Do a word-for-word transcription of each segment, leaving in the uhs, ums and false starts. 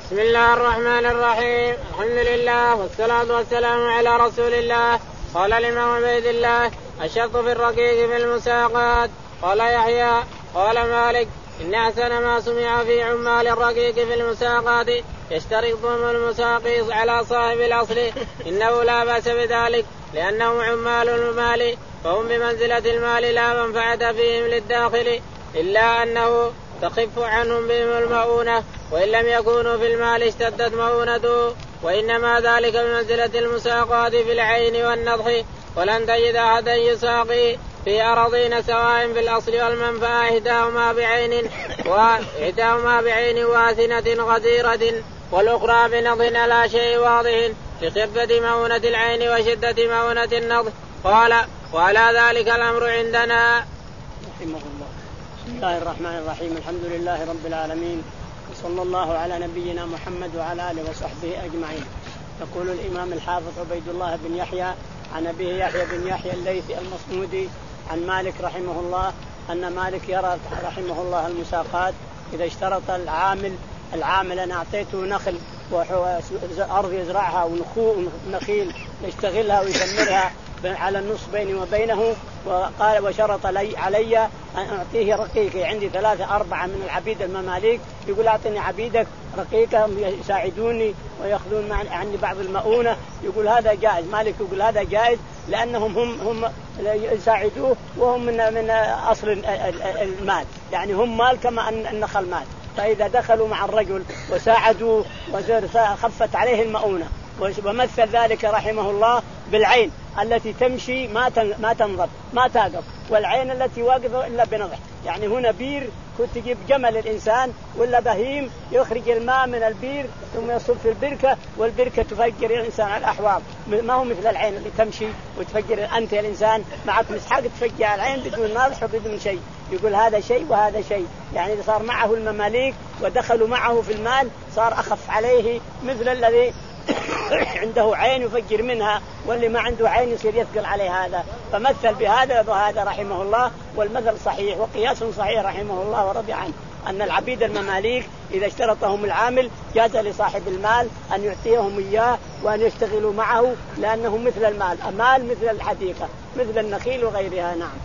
بسم الله الرحمن الرحيم. الحمد لله والصلاة والسلام على رسول الله. قال الإمام عبيد الله: الشرط في الرقيق في المساقات. قال يحيى قال مالك: إن أحسن ما سمع في عمال الرقيق في المساقات يشترطهم المساقي على صاحب الأصل، إنه لا بأس بذلك لأنهم عمال المال فهم بمنزلة المال لا منفعة فيهم للداخل، إلا أنه تخف عنهم بهم المؤونة، وإن لم يكونوا في المال اشتدت مؤونته، وإنما ذلك بمنزلة المساقات في العين والنضح. ولن تجد أحدا يساقي في أراضين سواء في الأصل والمنفعة إحداهما بعين وإحداهما بعين واثنة غزيرة والأخرى بنضح على شيء واضح لخفة مؤونة العين وشدة مؤونة النضح. قال: وعلى ذلك الأمر عندنا. رحمه الله. بسم الله الرحمن الرحيم. الحمد لله رب العالمين، وصلى الله على نبينا محمد وعلى آله وصحبه أجمعين. يقول الإمام الحافظ عبيد الله بن يحيى عن أبيه يحيى بن يحيى الليثي المصمودي عن مالك رحمه الله أن مالك يرى رحمه الله المساقات إذا اشترط العامل العامل أنا أعطيته نخل وأرض يزرعها ونخيل يشتغلها ويثمرها على النص بيني وبينه، وقال وشرط لي علي أن أعطيه رقيقي، عندي ثلاثة أربعة من العبيد المماليك، يقول أعطني عبيدك رقيقة يساعدوني ويأخذون عني بعض المؤونة، يقول هذا جائز. مالك يقول هذا جائز لأنهم هم هم يساعدوه وهم من من أصل المال، يعني هم مال كما أن النخل مال، فإذا دخلوا مع الرجل وساعدوه وخفت عليه المؤونة. ومثل ذلك رحمه الله بالعين التي تمشي ما ما تنضب ما تقف، والعين التي واقفة إلا بنضح. يعني هنا بير كنت تجيب جمل الإنسان ولا بهيم يخرج الماء من البير ثم يصب في البركة، والبركة تفجر الإنسان على الأحواض، ما هو مثل العين اللي تمشي وتفجر. أنت يا الإنسان معك مسحاق تفجر العين بدون نار وبدون شيء. يقول هذا شيء وهذا شيء، يعني إذا صار معه المماليك ودخلوا معه في المال صار أخف عليه مثل الذي عنده عين يفجر منها، واللي ما عنده عين يصير يثقل عليه هذا. فمثل بهذا وهذا رحمه الله، والمثل صحيح وقياس صحيح رحمه الله ورضي عنه، أن العبيد المماليك إذا اشترطهم العامل جاز لصاحب المال أن يعطيهم إياه وأن يشتغلوا معه، لأنه مثل المال، المال مثل الحديقة مثل النخيل وغيرها. نعم.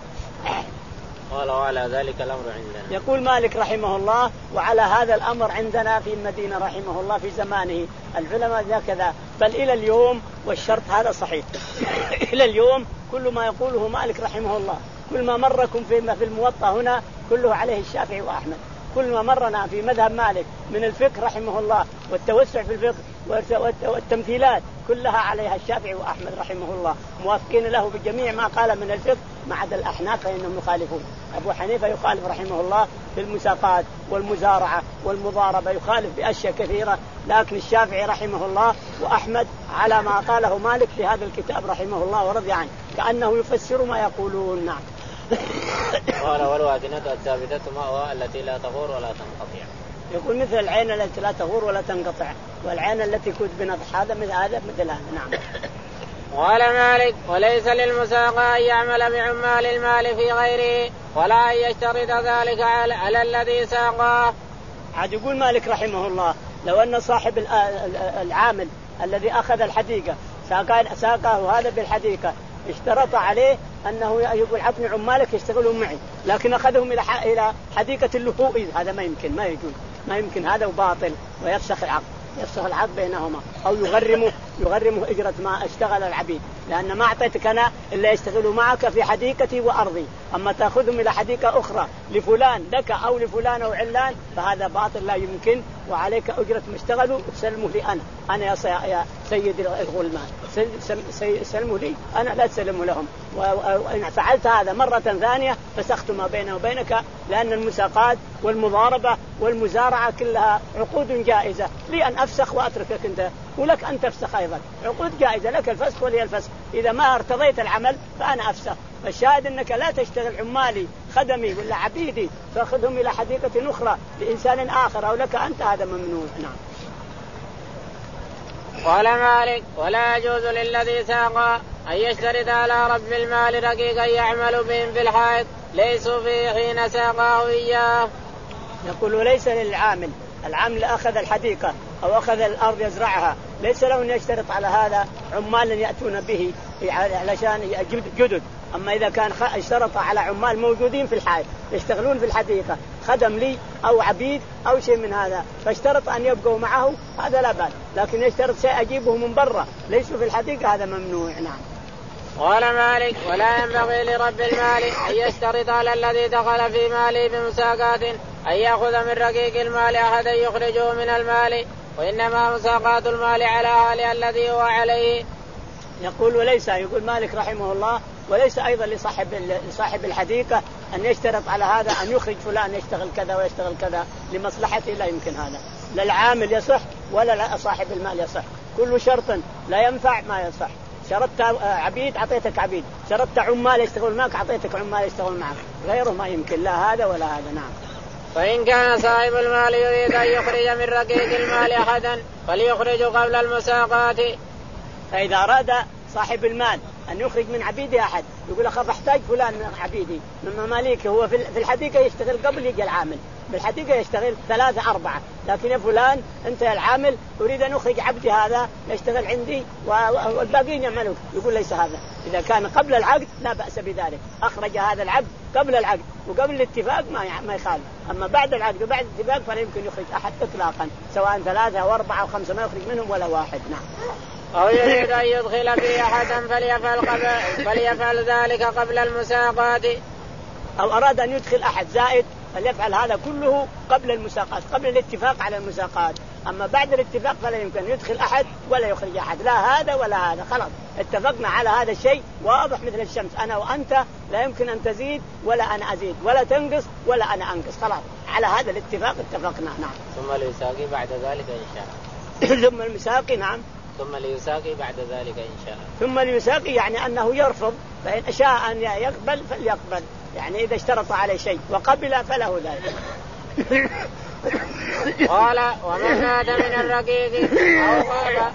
قال: وعلى ذلك الأمر عندنا. يقول مالك رحمه الله: وعلى هذا الأمر عندنا في المدينة رحمه الله في زمانه العلماء كذا، بل إلى اليوم، والشرط هذا صحيح. إلى اليوم كل ما يقوله مالك رحمه الله، كل ما مركم في في الموطأ هنا كله عليه الشافعي وأحمد، كل ما مرنا في مذهب مالك من الفقه رحمه الله والتوسع في الفقه والتمثيلات كلها عليها الشافعي وأحمد رحمه الله، موافقين له بجميع ما قال من الفقه ما عدا الأحناف فإنهم يخالفون. أبو حنيفة يخالف رحمه الله في المساقات والمزارعة والمضاربة، يخالف بأشياء كثيرة، لكن الشافعي رحمه الله وأحمد على ما قاله مالك في هذا الكتاب رحمه الله ورضي عنه، كأنه يفسر ما يقولون. نعم. قال: والوادنة الثابتة مأوى التي لا تغور ولا تنقطع. يقول مثل العين التي لا تغور ولا تنقطع، والعين التي كنت بنضح، هذا مثل هذا مثل هذا. نعم. قال مالك: وليس للمساقى أن يعمل بعمال المال في غيره ولا أن يشترط ذلك على الذي ساقاه. عاد يقول مالك رحمه الله: لو أن صاحب العامل الذي أخذ الحديقة ساقاه هذا بالحديقة اشترط عليه أنه يقول عطني عمالك يشتغلون معي، لكن أخذهم إلى إلى حديقة اللهو، هذا ما يمكن، ما يجوز، ما يمكن، هذا باطل ويفسخ العقد، يفسخ العقد بينهما، أو يغرمه يغرمه أجرة ما اشتغل العبيد، لأن ما أعطيتك أنا إلا يشتغلوا معك في حديقتي وأرضي، أما تأخذهم إلى حديقة أخرى لفلان لك أو لفلان أو علان فهذا باطل لا يمكن، وعليك أجرة ما اشتغلوا تسلموا لي أنا أنا يا سيد الغلمان سلموا لي أنا، لا تسلموا لهم. وإن فعلت هذا مرة ثانية فسخت ما بينه وبينك، لأن المساقات والمضاربة والمزارعة كلها عقود جائزة، لي أن أفسخ وأتركك أنت، ولك أن تفسخ أيضا، عقود جائزة، لك الفسخ ولي الفسخ، إذا ما ارتضيت العمل فأنا أفسخ. فالشاهد أنك لا تشتغل عمالي خدمي ولا عبيدي فأخذهم إلى حديقة أخرى لإنسان آخر أو لك أنت، هذا ممنوع. نعم. قال مالك: ولا يجوز للذي ساق أن يشترط على رب المال رقيقا يعمل بهم في الحائط ليسوا فيه حين ساقاه إياه. يقول ليس للعامل، العامل أخذ الحديقة أو أخذ الأرض يزرعها ليس له أن يشترط على هذا عمال يأتون به علشان جدد. أما إذا كان اشترط على عمال موجودين في الحي يشتغلون في الحديقة خدم لي أو عبيد أو شيء من هذا فاشترط أن يبقوا معه هذا لا بأس، لكن يشترط شيء أجيبه من برا ليسوا في الحديقة هذا ممنوع. نعم. قال مالك ولا ينبغي لرب المال أن يشترط على الذي دخل في ماله بمساقات أن يأخذ من رقيق المال أحدا يخرجه من المال، وإنما مساقات المال على أهله الذي هو عليه. يقول وليس، يقول مالك رحمه الله وليس أيضا لصاحب لصاحب الحديقة أن يشترط على هذا أن يخرج فلان يشتغل كذا ويشتغل كذا لمصلحته، لا يمكن هذا، لا العامل يصح ولا صاحب المال يصح، كل شرط لا ينفع ما يصح. شرطت عبيد أعطيتك عبيد، شرطت عمال يشتغل معك أعطيتك عمال يشتغل معك، غيره ما يمكن لا هذا ولا هذا. نعم. فإن كان صاحب المال يريد أن يخرج من رقيق المال أحدا فليخرج قبل المساقات. فإذا أراد صاحب المال أن يخرج من عبيده أحد يقول أخاف أحتاج فلان من عبيدي من مماليك، هو في الحديقة يشتغل قبل يجي العامل، بالحديقة يشتغل ثلاثة أربعة، لكن يا فلان أنت العامل أريد أن أخرج عبدي هذا يشتغل عندي والباقين يعملوا، يقول ليس هذا. إذا كان قبل العقد لا بأس بذلك، أخرج هذا العبد قبل العقد وقبل الاتفاق ما ما يخالف، أما بعد العقد وبعد الاتفاق فلا يمكن يخرج أحد إطلاقا، سواء ثلاثة أو أربعة أو خمسة ما يخرج منهم ولا واحد. نعم. أو يريد أن يدخل في أحدا فليفعل, قبل فليفعل ذلك قبل المساقات. أو أراد أن يدخل أحد زائد فليفعل هذا كله قبل المساقات، قبل الاتفاق على المساقات، أما بعد الاتفاق فلا يمكن يدخل أحد ولا يخرج أحد، لا هذا ولا هذا، خلاص اتفقنا على هذا الشيء واضح مثل الشمس، أنا وأنت لا يمكن أن تزيد ولا أنا أزيد ولا تنقص ولا أنا أنقص، خلاص على هذا الاتفاق اتفقنا. نعم. ثم ليساقي بعد ذلك إن شاء. ثم المساقي. نعم. ثم ليساقي بعد ذلك إن شاء. ثم ليساقي يعني أنه يرفض، فإن شاء أن يقبل فليقبل، يعني إذا اشترط عليه شيء وقبل فله ذلك. قال ومن مات من الرقيق أو غاب.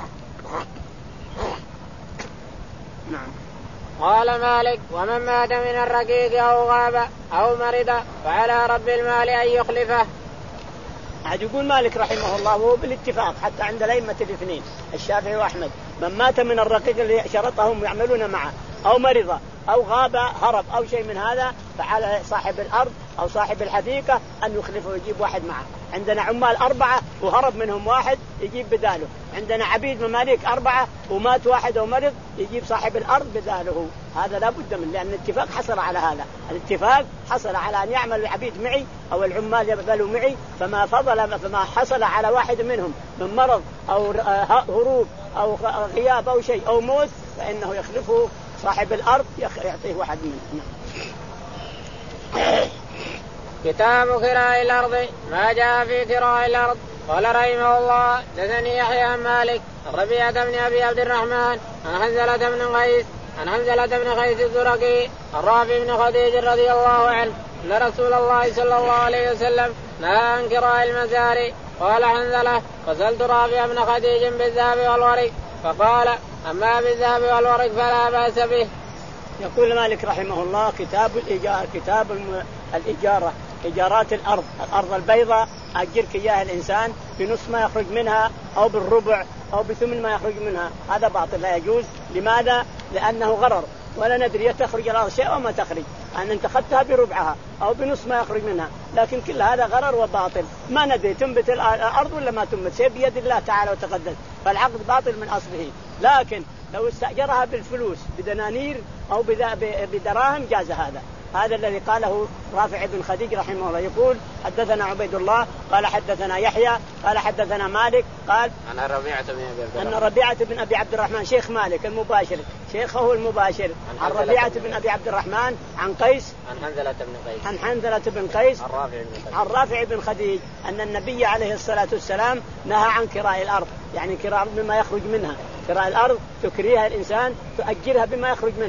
نعم. قال مالك ومن مات من الرقيق أو غاب أو مرض فعلى رب المال أن يخلفه. عاد يقول مالك رحمه الله وهو بالاتفاق حتى عند الأئمة الاثنين الشافعي وأحمد، من مات من الرقيق اللي شرطهم يعملون معه أو مرض أو غاب هرب أو شيء من هذا فعلى صاحب الأرض أو صاحب الحديقة أن يخلفه ويجيب واحد معه. عندنا عمال أربعة وهرب منهم واحد يجيب بداله، عندنا عبيد مماليك أربعة ومات واحد أو مرض يجيب صاحب الأرض بداله، هذا لا بد منه، لأن الاتفاق حصل على هذا، الاتفاق حصل على أن يعمل العبيد معي أو العمال يبذلوا معي، فما فضل فما حصل على واحد منهم من مرض أو هروب أو غياب أو شيء أو موت فإنه يخلفه صاحب الأرض يعطيه واحد منهم. كتاب كراء الأرض ما جاء في كراء الأرض. قال رحمه الله حدثني يحيى عن مالك الربيعة بن أبي عبد الرحمن عن حنزلة بن قيس عن حنزلة بن قيس الزرقي الرافع بن خديج رضي الله عنه أن رسول الله صلى الله عليه وسلم نهى عن كراء المزارع. قال حنزلة فسألت رافع بن خديج بالذهب والورق فقال أما بالذهب والورق فلا بأس به. يقول مالك رحمه الله كتاب الإيجار، كتاب الإجارة، إيجارات الأرض، الأرض البيضاء أجرك إياها الإنسان بنص ما يخرج منها أو بالربع أو بثمن ما يخرج منها، هذا باطل لا يجوز. لماذا؟ لأنه غرر ولا ندري تخرج الأرض شيء أو ما تخرج، أن أنت أخذتها بربعها أو بنص ما يخرج منها، لكن كل هذا غرر وباطل، ما ندري تنبت الأرض ولا ما تنبت، شيء بيد الله تعالى وتقدس، فالعقد باطل من أصله. لكن لو استأجرها بالفلوس بدنانير أو بدراهم جاز هذا. هذا الذي قاله رافع بن خديج رحمه الله. يقول حدثنا عبيد الله قال حدثنا يحيى قال حدثنا مالك قال أن ربيعة بن أبي أن ربيعة بن أبي عبد الرحمن شيخ مالك المباشر شيخه المباشر عن ربيعة بن أبي عبد الرحمن عن قيس عن حنزلة بن قيس عن حنزلة بن قيس عن رافع بن خديج أن النبي عليه الصلاة والسلام نهى عن كراء الأرض، يعني كراء بما يخرج منها، كراء الأرض تكريها الإنسان تؤجرها بما يخرج منها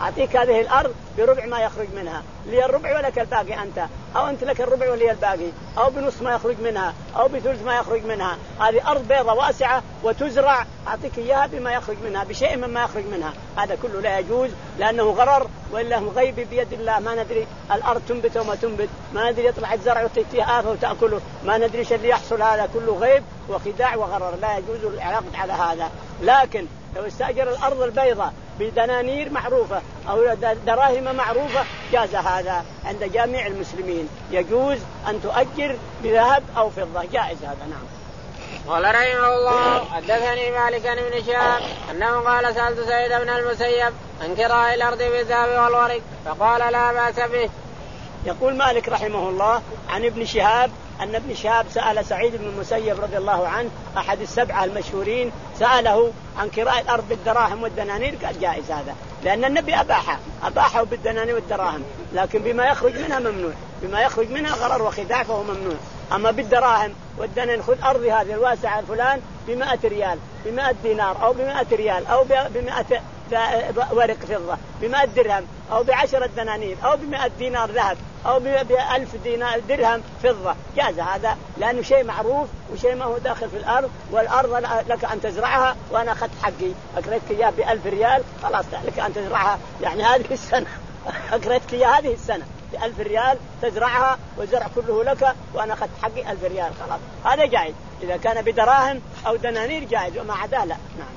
أعطيك هذه الأرض بربع ما يخرج منها، لي الربع ولك الباقي أنت، أو أنت لك الربع ولي الباقي، أو بنص ما يخرج منها أو بثلث ما يخرج منها. هذه أرض بيضة واسعة وتزرع، أعطيك إياها بما يخرج منها، بشيء مما يخرج منها. هذا كله لا يجوز لأنه غرر، وإلا هو غيب بيد الله، ما ندري الأرض تنبت وما تنبت، ما ندري يطلع الزرع وتأتيه آفة وتأكله، ما ندري ايش اللي يحصل. هذا كله غيب وخداع وغرر، لا يجوز العقد على هذا. لكن لو استأجر الأرض البيضاء بدنانير معروفة أو دراهم معروفة جاز هذا عند جميع المسلمين، يجوز أن تؤجر بذهب أو فضة، جائز هذا. نعم. قال رحمه الله حدثني مالك بن شهاب أنه قال سألت سعيد بن المسيب عن كراء الأرض بالذهب والورق فقال لا بأس به. يقول مالك رحمه الله عن ابن شهاب أن ابن شهاب سأل سعيد بن المسيب رضي الله عنه أحد السبعة المشهورين، سأله عن كراء الأرض بالدراهم والدنانير، قال جائز هذا، لأن النبي أباحه أباحه بالدنانير والدراهم، لكن بما يخرج منها ممنوع، بما يخرج منها غرر وخداع فهو ممنوع. أما بالدراهم والدنانير خذ أرضي هذه الواسعة الفلان بمائة ريال، بمائة دينار أو بمائة ريال أو بمائة ورق فضة، بمائة درهم أو بعشرة دنانير أو بمائة دينار ذهب أو بألف دينار درهم فضة، جاز هذا لأنه شيء معروف وشيء ما هو داخل في الأرض، والأرض لك أن تزرعها وأنا أخذت حقي أكرتك إياه بألف ريال، خلاص لك أن تزرعها يعني هذه السنة أكرتك إياه هذه السنة بألف ريال تزرعها والزرع كله لك وأنا أخذت حقي ألف ريال، خلاص هذا جائز إذا كان بدراهم أو دنانير جائز، وما عدا لا. نعم.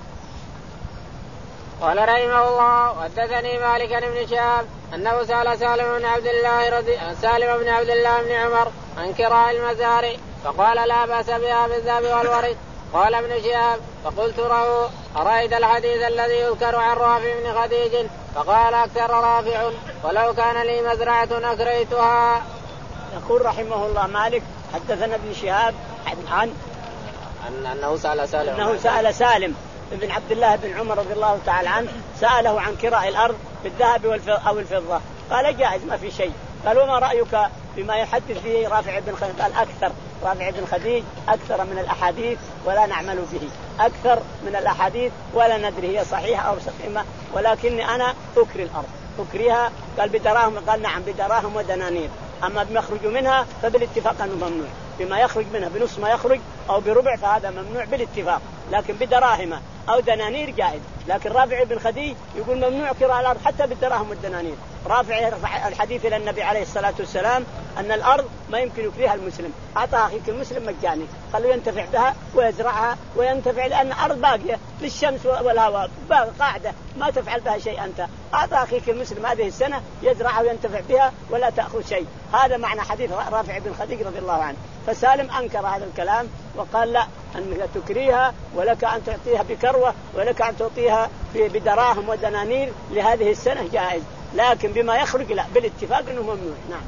قال رحمه الله حدثني مالك بن شهاب أنه سأل سالم بن عبد الله رضي سالم بن عبد الله بن عمر عن كراء المزارع فقال لا بأس بها بالذهب والورق. قال ابن شهاب فقلت له أرأيت الحديث الذي يذكر عن رافع بن خديج؟ فقال أكثر رافع ولو كان لي مزرعة أكريتها. يقول رحمه الله مالك حدثنا ابن شهاب عن أنه سأل سالم أنه سأل سالم ابن عبد الله بن عمر رضي الله تعالى عنه، سأله عن كراء الأرض بالذهب أو الفضة، قال جائز ما في شيء. قال وما رأيك بما يحدث به رافع بن خديج؟ قال أكثر رافع بن خديج أكثر من الأحاديث ولا نعمل به، أكثر من الأحاديث ولا ندري هي صحيحة أو سقيمة، ولكني أنا أكري الأرض أكريها. قال بدراهم؟ قال نعم بدراهم ودنانير، أما بما يخرج منها فبالاتفاق أنه ممنوع، بما يخرج منها بنص ما يخرج أو بربع فهذا ممنوع بالاتفاق، لكن بدراهم أو دنانير جائز. لكن رافع بن خديج يقول ممنوع كراء الأرض حتى بالدراهم والدنانير. رافع يرفع الحديث إلى النبي عليه الصلاة والسلام أن الأرض ما يمكن يكريها المسلم، أعطاها أخيك المسلم مجاني، خلوا ينتفع بها ويزرعها وينتفع، لأن الأرض باقية للشمس والهواء قاعدة ما تفعل بها شيء، أنت أعطى أخيك المسلم هذه السنة يزرعها وينتفع بها ولا تأخذ شيء. هذا معنى حديث رافع بن خديج رضي الله عنه. فسالم أنكر هذا الكلام وقال لا، أنك تكريها ولك أن تعطيها بكروة ولك أن تعطيها بدراهم ودنانير لهذه السنة جائز، لكن بما يخرج لا بالاتفاق أنه ممنوع. نعم.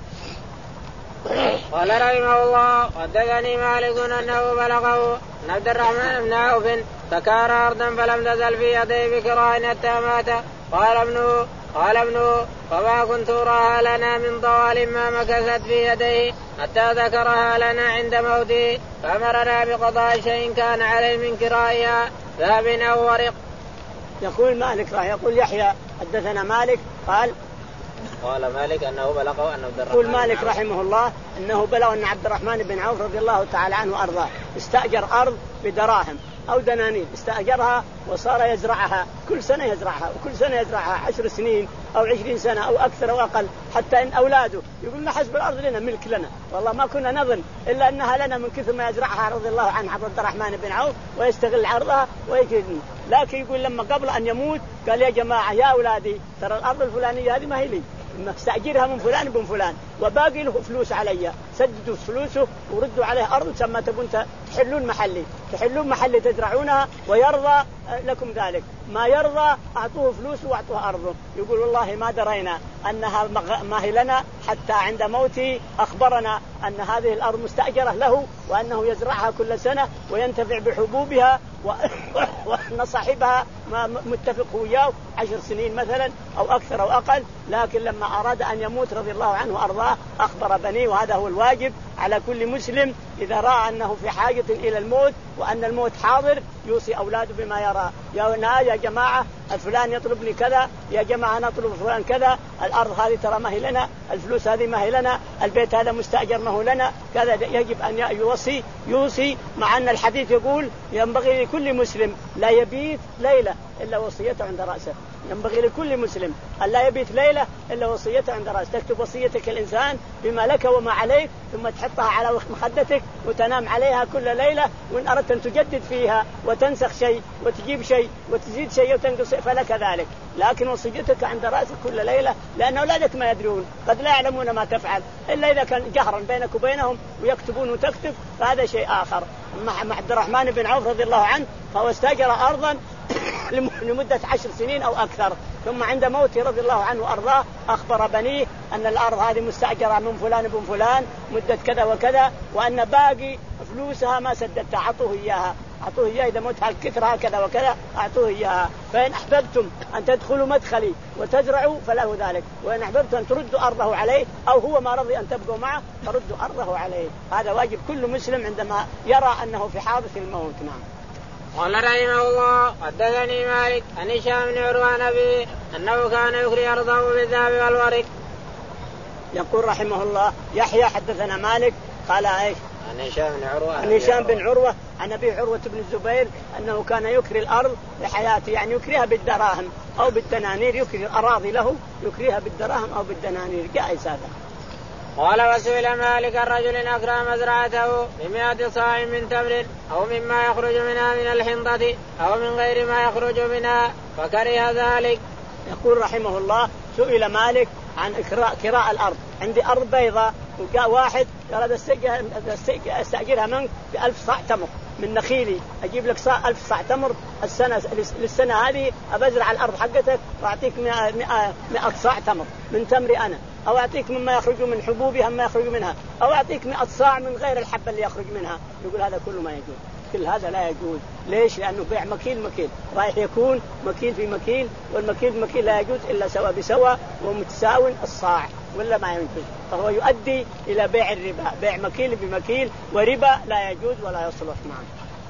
قال رحمه الله حدثني مالك أنه بلغه أن عبد الرحمن بن عوف تكار أرضا فلم تزل في يديه بكراء حتى مات. قال ابنه قال ابنه فما كنت أراها لنا من طوال ما مكثت في يديه حتى ذكرها لنا عند موته، فأمرنا بقضاء شيء كان عليه من كرائها ذهب أو ورق. يقول مالك راه يقول يحيى حدثنا مالك قال قال مالك أنه بلغه أن عبد الرحمن يقول مالك رحمه الله أنه بلغ أن عبد الرحمن بن عوف رضي الله تعالى عنه وأرضاه استأجر أرض بدراهم أو دنانير، استأجرها وصار يزرعها كل سنة يزرعها وكل سنة يزرعها عشر سنين أو عشرين سنة أو أكثر أو أقل، حتى إن أولاده يقولون حسب الأرض لنا ملك لنا، والله ما كنا نظن إلا أنها لنا من كثر ما يزرعها رضي الله عنه عبد الرحمن بن عوف ويستغل عرضها ويجدني. لكن يقول لما قبل أن يموت قال يا جماعة يا أولادي ترى الأرض الفلانية هذه ما هي لي، استأجرها من فلان بن فلان وباقي له فلوس علي، سددوا فلوسه وردوا عليه أرض ثم تبون تحلون محلي تحلون محلي تزرعونها ويرضى لكم ذلك، ما يرضى أعطوه فلوس وأعطوه أرضه. يقول والله ما درينا أنها ما هي لنا حتى عند موتي أخبرنا أن هذه الأرض مستأجرة له وأنه يزرعها كل سنة وينتفع بحبوبها وأن صاحبها ما متفق وياه عشر سنين مثلا أو أكثر أو أقل، لكن لما أراد أن يموت رضي الله عنه وأرضاه أخبر بنيه، وهذا هو الواجب على كل مسلم إذا رأى أنه في حاجة إلى الموت وأن الموت حاضر يوصي أولاده بما يرى. يا يا جماعة الفلان يطلبني كذا، يا جماعة نطلب فلان كذا، الأرض هذه ترى ما هي لنا، الفلوس هذه ما هي لنا، البيت هذا مستأجر ما هو لنا كذا. يجب أن يوصي يوصي مع أن الحديث يقول ينبغي لكل مسلم لا يبيت ليلة إلا وصيته عند رأسه. ينبغي لكل مسلم أن لا يبيت ليلة إلا وصيته عند رأسه. تكتب وصيتك الإنسان بما لك وما عليك، ثم تحطها على مخدتك وتنام عليها كل ليلة، وإن أردت أن تجدد فيها وتنسخ شيء وتجيب شيء وتزيد شيء وتنقص فلك ذلك، لكن وصيتك عند رأسك كل ليلة، لأن أولادك ما يدرون، قد لا يعلمون ما تفعل إلا إذا كان جهرا بينك وبينهم ويكتبون وتكتب، فهذا شيء آخر. مع عبد الرحمن بن عوف رضي الله عنه فهو استأجر أرضا لمدة عشر سنين أو أكثر، ثم عند موته رضي الله عنه وأرضاه أخبر بنيه أن الأرض هذه مستأجرة من فلان بن فلان مدة كذا وكذا، وأن باقي فلوسها ما سددتها، أعطوه إياها أعطوه إياها إذا متها الكثر هكذا وكذا أعطوه إياها. فإن أحببتم أن تدخلوا مدخلي وتزرعوا فله ذلك، وإن أحببتم أن تردوا أرضه عليه أو هو ما رضي أن تبقوا معه فردوا أرضه عليه. هذا واجب كل مسلم عندما يرى أنه في حادث الموت. نعم. قال رحمه الله حدثني مالك عن هشام بن عروة عن أبيه أنه كان يكري أرضه بالذهب والورق. يقول رحمه الله يحيى حدثنا مالك قال ايش؟ عن هشام بن عروة عن هشام بن عروة عن أبي عروة بن الزبير أنه كان يكري الأرض لحياته، يعني يكريها بالدراهم أو بالدنانير، يكري الأراضي له يكريها بالدراهم أو بالدنانير، جائز هذا. قال وسئل مالك الرجل أكرى مزرعته بمئة صاع من تمر أو مما يخرج منها من الحنطة أو من غير ما يخرج منها فكره ذلك. يقول رحمه الله سئل مالك عن إكراء كراء الأرض. عندي أرض بيضاء وجاء واحد قال استأجرها منك بألف صاع تمر من نخيلي، أجيب لك صاع ألف صاع تمر السنة للسنة هذه أبزرع الأرض حقتك وأعطيك مئة, مئة, مئة صاع تمر من تمري أنا، أو أعطيك مما يخرج من حبوبها ما يخرج منها، أو أعطيك مئة صاع من غير الحبة اللي يخرج منها. يقول هذا كله ما يجوز، كل هذا لا يجوز. ليش؟ لأنه بيع مكيل مكيل، رايح يكون مكيل في مكيل، والمكيل مكيل لا يجوز إلا سوا بسوا ومتساوي الصاع، ولا ما يجوز، فهو يؤدي إلى بيع الربا، بيع مكيل بمكيل وربا لا يجوز ولا يصلح. معه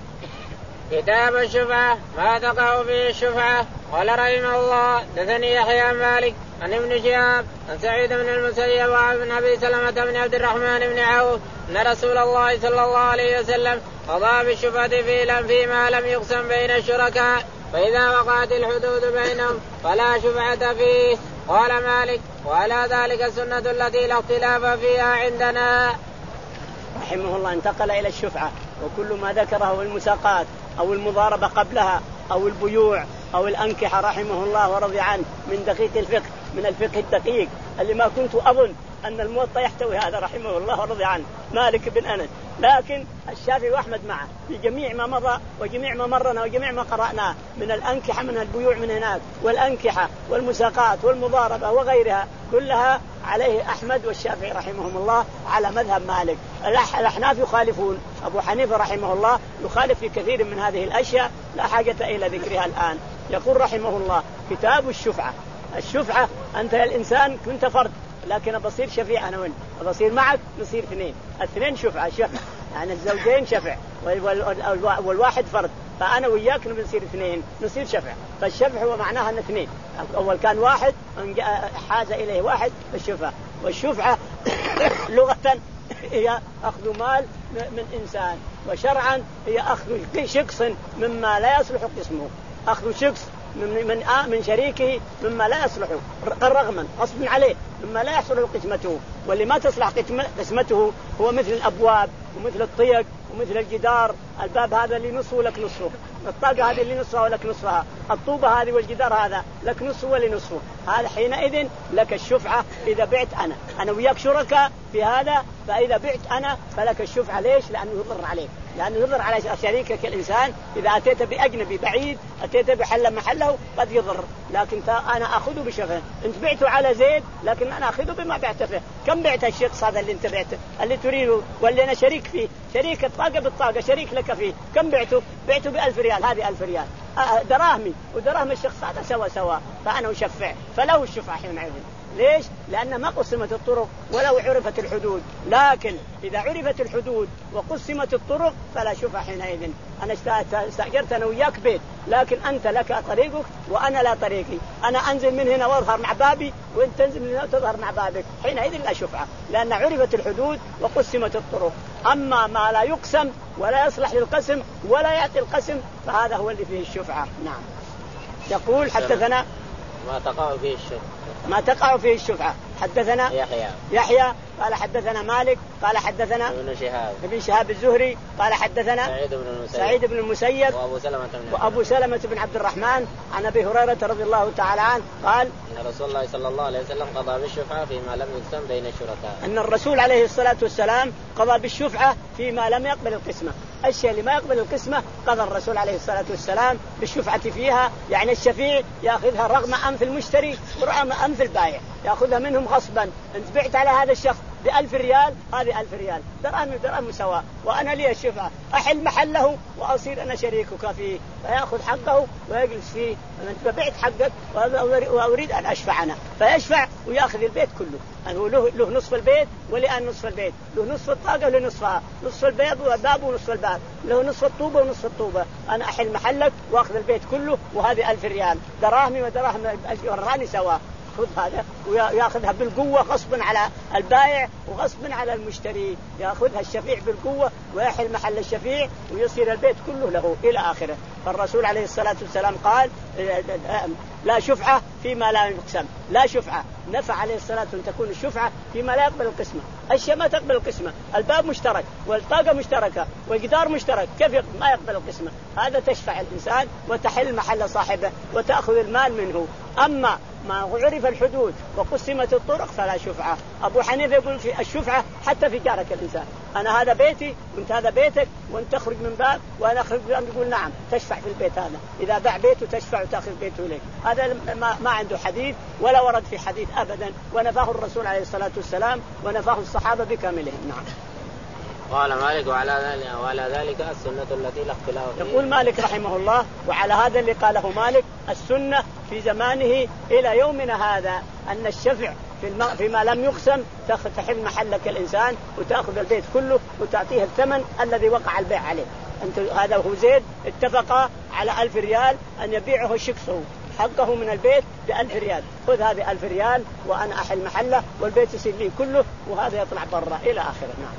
كتاب الشفعة ما تقع فيه الشفعة. قال رحمه الله دثني يحيى مالك عن ابن شهاب عن سعيد بن المسيب وعن ابي سلمة بن عبد الرحمن بن عوف ان رسول الله صلى الله عليه وسلم قضى بالشفعة في فيما لم يقسم بين الشركاء، فإذا وقعت الحدود بينهم فلا شفعة فيه. قال مالك وعلى ذلك السنة التي لا اختلاف فيها عندنا. رحمه الله انتقل إلى الشفعة، وكل ما ذكره المساقات أو المضاربة قبلها أو البيوع أو الأنكحة رحمه الله ورضي عنه من دقيق الفقه، من الفقه الدقيق اللي ما كنت أظن أن الموطأ يحتوي هذا رحمه الله ورضي عنه مالك بن أنس، لكن الشافعي وأحمد معه في جميع ما مضى وجميع ما مرنا وجميع ما قرأناه من الأنكحة من البيوع من هناك والأنكحة والمساقات والمضاربة وغيرها كلها عليه أحمد والشافعي رحمهم الله على مذهب مالك. الأحناف يخالفون، أبو حنيفة رحمه الله يخالف في كثير من هذه الأشياء لا حاجة إلى ذكرها الآن. يقول رحمه الله كتاب الشفعة. الشفعة أنت يا الإنسان كنت فرد، لكن بصير شفيع أنا وين بصير معك نصير اثنين، الاثنين شفعة شفع يعني الزوجين شفع والواحد فرد، فأنا وياك نصير اثنين نصير شفع. فالشفع هو معناها أن اثنين، أول كان واحد حاز إليه واحد الشفعة. والشفعة لغة هي أخذ مال من إنسان، وشرعا هي أخذ شخص مما لا يصلح قسمه، أخذ شخص من من من شريكه مما لا يصلح رغما غصب عليه مما لا يصلح قسمته. واللي ما تصلح قسمته هو مثل الأبواب ومثل الطيق ومثل الجدار، الباب هذا اللي نصفه لك نصفه، الطاقة هذه اللي نصفها ولك نصفها، الطوبة هذه والجدار هذا لك نصفه ولي نصفه، هذا حينئذ لك الشفعة. إذا بعت أنا أنا وياك شركاء في هذا، فإذا بعت أنا فلك الشفعة. ليش؟ لأنه يضر عليك، لأنه يضر على شريكك الإنسان. إذا أتيت بأجنبي بعيد أتيت بحل محله قد يضر، لكن أنا أخذه بشفعه. أنت بعته على زيد لكن أنا أخذه بما بعته فيه. كم بعت الشخص هذا اللي أنت بعته اللي تريده واللي أنا شريك فيه، شريك الطاقة بالطاقة شريك لك فيه، كم بعته؟ بعته بألف ريال، هذه ألف ريال. دراهمي ودراهم الشخص هذا سوا سوا فأنا أشفع فله الشفعة حينئذ. ليش؟ لأن ما قسمت الطرق ولو عرفت الحدود، لكن إذا عرفت الحدود وقسمت الطرق فلا شفعة حينئذ. أنا استأجرت أنا وياك بيت، لكن أنت لك طريقك وأنا لا طريقي، أنا أنزل من هنا وأظهر مع بابي وأنت تنزل من هنا وتظهر مع بابك، حينئذ لا شفعة، لأن عرفت الحدود وقسمت الطرق. أما ما لا يقسم ولا يصلح للقسم ولا يأتي القسم فهذا هو اللي فيه الشفعة. نعم. يقول حدثنا ما تقع فيه الشفعة ما تقع فيه الشفعة. حدثنا يحيى يحيى قال حدثنا مالك قال حدثنا ابن شهاب ابن شهاب الزهري قال حدثنا سعيد بن المسيب سعيد بن المسيب وأبو سلمة بن وأبو سلمة بن عبد الرحمن عن أبي هريرة رضي الله تعالى عنه قال أن رسول الله صلى الله عليه وسلم قضى بالشفعة فيما لم يقسم بين الشركاء. أن الرسول عليه الصلاة والسلام قضى بالشفعة فيما لم يقبل القسمة. الشيء اللي ما يقبل القسمة قضى الرسول عليه الصلاة والسلام بالشفعة فيها، يعني الشفيع يأخذها رغم أنف المشتري ورغم أنف البائع، يأخذها منهم غصبا. أنت بعت على هذا الشخص بألف ريال، هذه ألف ريال درهم درهم سواء، وأنا لي الشفعة أحل محله وأصير أنا شريكك فيه، فيأخذ حقه ويجلس فيه. أنت بعت حقك وأريد أن أشفع أنا، فيشفع ويأخذ البيت كله. أنه له, له نصف البيت ولأن نصف البيت، له نصف الطاقة ولنصفها، نصفها نصف البيض والباب ونصف الباب، له نصف الطوبة ونصف الطوبة. أنا أحل محلك وأخذ البيت كله، وهذه ألف ريال دراهمي ودراهم الرهان سواء. خذ هذا ويأخذها بالقوة غصبا على البائع وغصبا على المشتري، يأخذها الشفيع بالقوة ويحل محل الشفيع ويصير البيت كله له إلى آخره. فالرسول عليه الصلاة والسلام قال لا شفعة فيما لا يقسم، لا شفعة. نفع عليه الصلاة والسلام أن تكون الشفعة فيما لا يقبل القسمة. الشيء ما تقبل القسمة، الباب مشترك والطاقة مشتركة والجدار مشترك، كيف ما يقبل القسمة؟ هذا تشفع الإنسان وتحل محل صاحبه وتأخذ المال منه. أما ما عرف الحدود وقسمت الطرق فلا شفعة. أبو حنيفة يقول في الشفعة حتى في جارك الإنسان، أنا هذا بيتي وانت هذا بيتك وانت تخرج من باب وأنا أخرج من باب، يقول نعم تشفع في البيت هذا، إذا باع بيته تشفع وتأخذ بيته إليك. هذا ما, ما عنده حديث ولا ورد في حديث أبدا، ونفاه الرسول عليه الصلاة والسلام ونفاه الصحابة بكاملهم. نعم. قال مالك وعلى ذلك, وعلى ذلك السنة التي لا اختلاف فيها. يقول مالك رحمه الله وعلى هذا اللي قاله مالك السنة في زمانه إلى يومنا هذا أن الشفع في الم... فيما لم يقسم تحل محلك الإنسان وتأخذ البيت كله وتعطيه الثمن الذي وقع البيع عليه. أنت هذا هو زيد اتفق على ألف ريال أن يبيعه شخصه حقه من البيت بألف ريال، خذ هذه ألف ريال وأنا أحل محله والبيت يصير لي كله وهذا يطلع برا إلى آخره. نعم.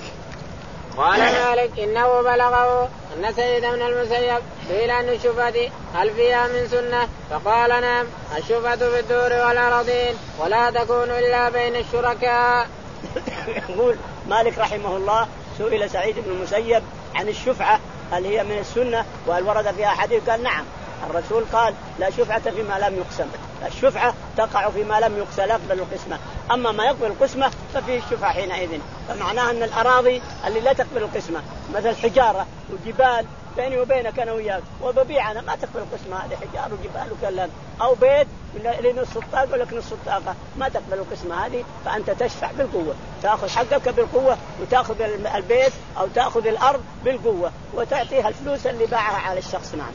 قال مالك إنه بلغه أن سيد بن المسيب قيل أن الشفعة هل فيها من سنة؟ فقال نعم، الشفعة في الدور والأراضين ولا تكون إلا بين الشركاء. يقول مالك رحمه الله سئل سعيد بن المسيب عن الشفعة هل هي من السنة وهل ورد فيها حديث؟ قال نعم، الرسول قال لا شفعة فيما لم يقسم، الشفعة تقع فيما لم يقسم يقبل القسمة، أما ما يقبل القسمة ففيه الشفعة حينئذ. فمعناها أن الأراضي اللي لا تقبل القسمة مثل حجارة وجبال بيني وبينك أنا وياك وببيع أنا ما تقبل القسمة، هذه حجار وجبال وكلام، أو بيت لنص الطاقة ولك نص الطاقة ما تقبل القسمة هذه، فأنت تشفع بالقوة، تأخذ حقك بالقوة وتأخذ البيت أو تأخذ الأرض بالقوة وتعطيها الفلوس اللي باعها على الشخص. نعم.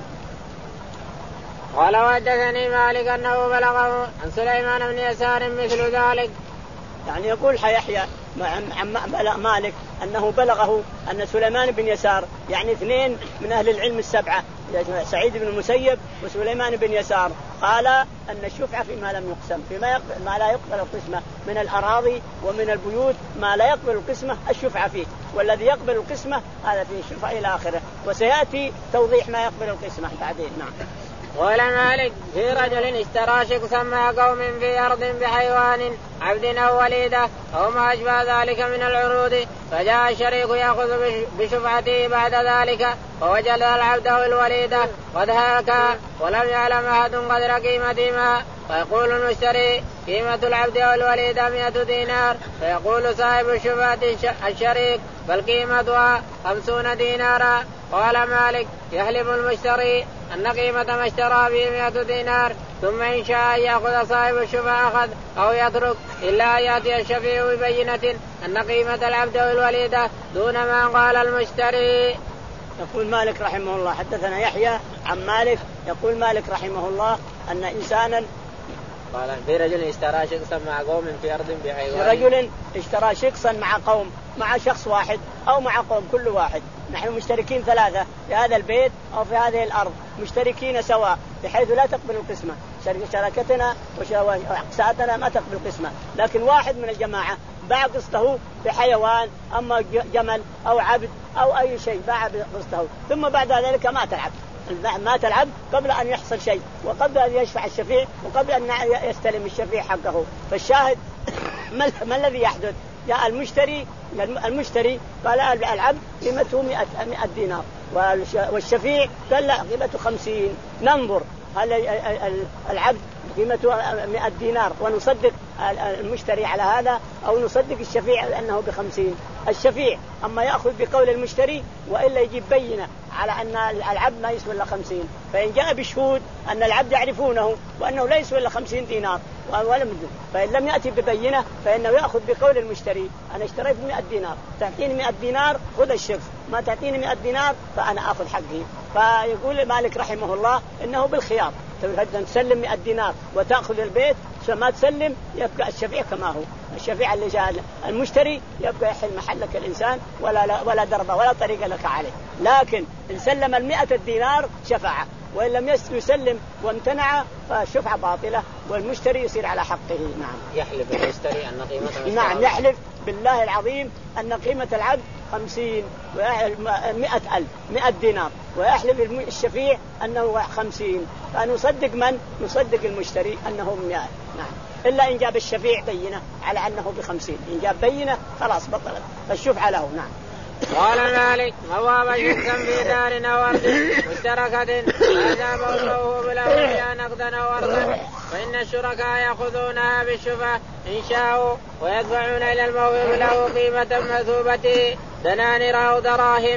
قال وحدثني مالك أنه بلغه عن سليمان بن يسار مثل ذلك. يعني يقول حيحيى عن مالك أنه بلغه أن سليمان بن يسار، يعني اثنين من أهل العلم السبعة، سعيد بن المسيب وسليمان بن يسار، قال أن الشفعة فيما لم يقسم، فيما يقبل ما لا يقبل القسمة من الأراضي ومن البيوت، ما لا يقبل القسمة الشفعة فيه، والذي يقبل القسمة هذا فيه الشفعة إلى آخره، وسيأتي توضيح ما يقبل القسمة بعدين. نعم. قال مالك في رجل اشترى شخصا مع قوم في أرض بحيوان عبد أو وليدة أو ما أشبه ذلك من العروض، فجاء الشريك يأخذ بشفعته بعد ذلك، فوجد العبد أو الوليدة قد هلكا ولم يعلم أحد قدر قيمتهما، فيقول المشتري قيمة العبد أو الوليدة مئة دينار، فيقول صاحب الشفعة الشريك بل قيمتها خمسون دينارا. قال مالك يحلف المشتري أن قيمة ما اشترى به مئة دينار، ثم إن شاء يأخذ صاحب الشفعة أخذ أو يترك، إلا أن يأتي الشفيع ببينة أن قيمة العبد والوليدة دون ما قال المشتري. يقول مالك رحمه الله حدثنا يحيى عن مالك يقول مالك رحمه الله أن إنسانا قال في رجل اشترى شخصا مع قوم في أرض بحيوان. رجل اشترى شخصا مع قوم مع شخص واحد أو مع قوم كل واحد، نحن مشتركين ثلاثة في هذا البيت أو في هذه الأرض مشتركين سواء بحيث لا تقبل القسمة، شركتنا وأقساطنا ما تقبل القسمة، لكن واحد من الجماعة باع قسطه بحيوان أما جمل أو عبد أو أي شيء باع قسطه، ثم بعد ذلك ما تلعب ما تلعب قبل أن يحصل شيء وقبل أن يشفع الشفيع وقبل أن يستلم الشفيع حقه. فالشاهد ما الذي يحدث؟ جاء المشتري المشتري قال العبد قيمته مئة دينار والشفيع قال لا قيمته خمسين، ننظر هل العبد قيمته مئة دينار ونصدق المشتري على هذا أو نصدق الشفيع لأنه بخمسين. الشفيع أما يأخذ بقول المشتري وإلا يجيب بينة على أن العبد ما يسوي إلا خمسين، فإن جاء بشهود أن العبد يعرفونه وأنه لا يسوي إلا خمسين دينار ولم فإن لم يأتي ببينة فإنه يأخذ بقول المشتري أنا اشتريت مئة دينار تعطيني مئة دينار خذ الشخص، ما تعطيني مئة دينار فأنا أخذ حقي. فيقول مالك رحمه الله إنه بالخيار تسلم مئة دينار وتأخذ البيت ما تسلم يبقى الشفيع كما هو، الشفيع اللي جاء المشتري يبقى يحل محلك الإنسان ولا ولا دربة ولا طريقة لك عليه. لكن إن سلم المئة الدينار شفعة وإن لم يسلم وامتنع فالشفعة باطلة والمشتري يصير على حقه. نعم يحلف المشتري أن قيمته نعم يحلف بالله العظيم أن قيمة العبد خمسين مئة ألف مئة دينار ويحلف الشفيع أنه خمسين، فنصدق من؟ نصدق المشتري أنه مئة. نعم إلا إن جاب الشفيع بينة على أنه بخمسين، إن جاب بينة خلاص بطلت فالشفعة له. نعم. قال مالك مواب شخصا في دار أو أرض مشتركة فأصابه الموهوب له بها نقدا أو أرضا فإن الشركاء يأخذونها بالشفعة إن شاءوا ويدفعون إلى الموهوب له قيمة مثوبته دنانير أو دراهم.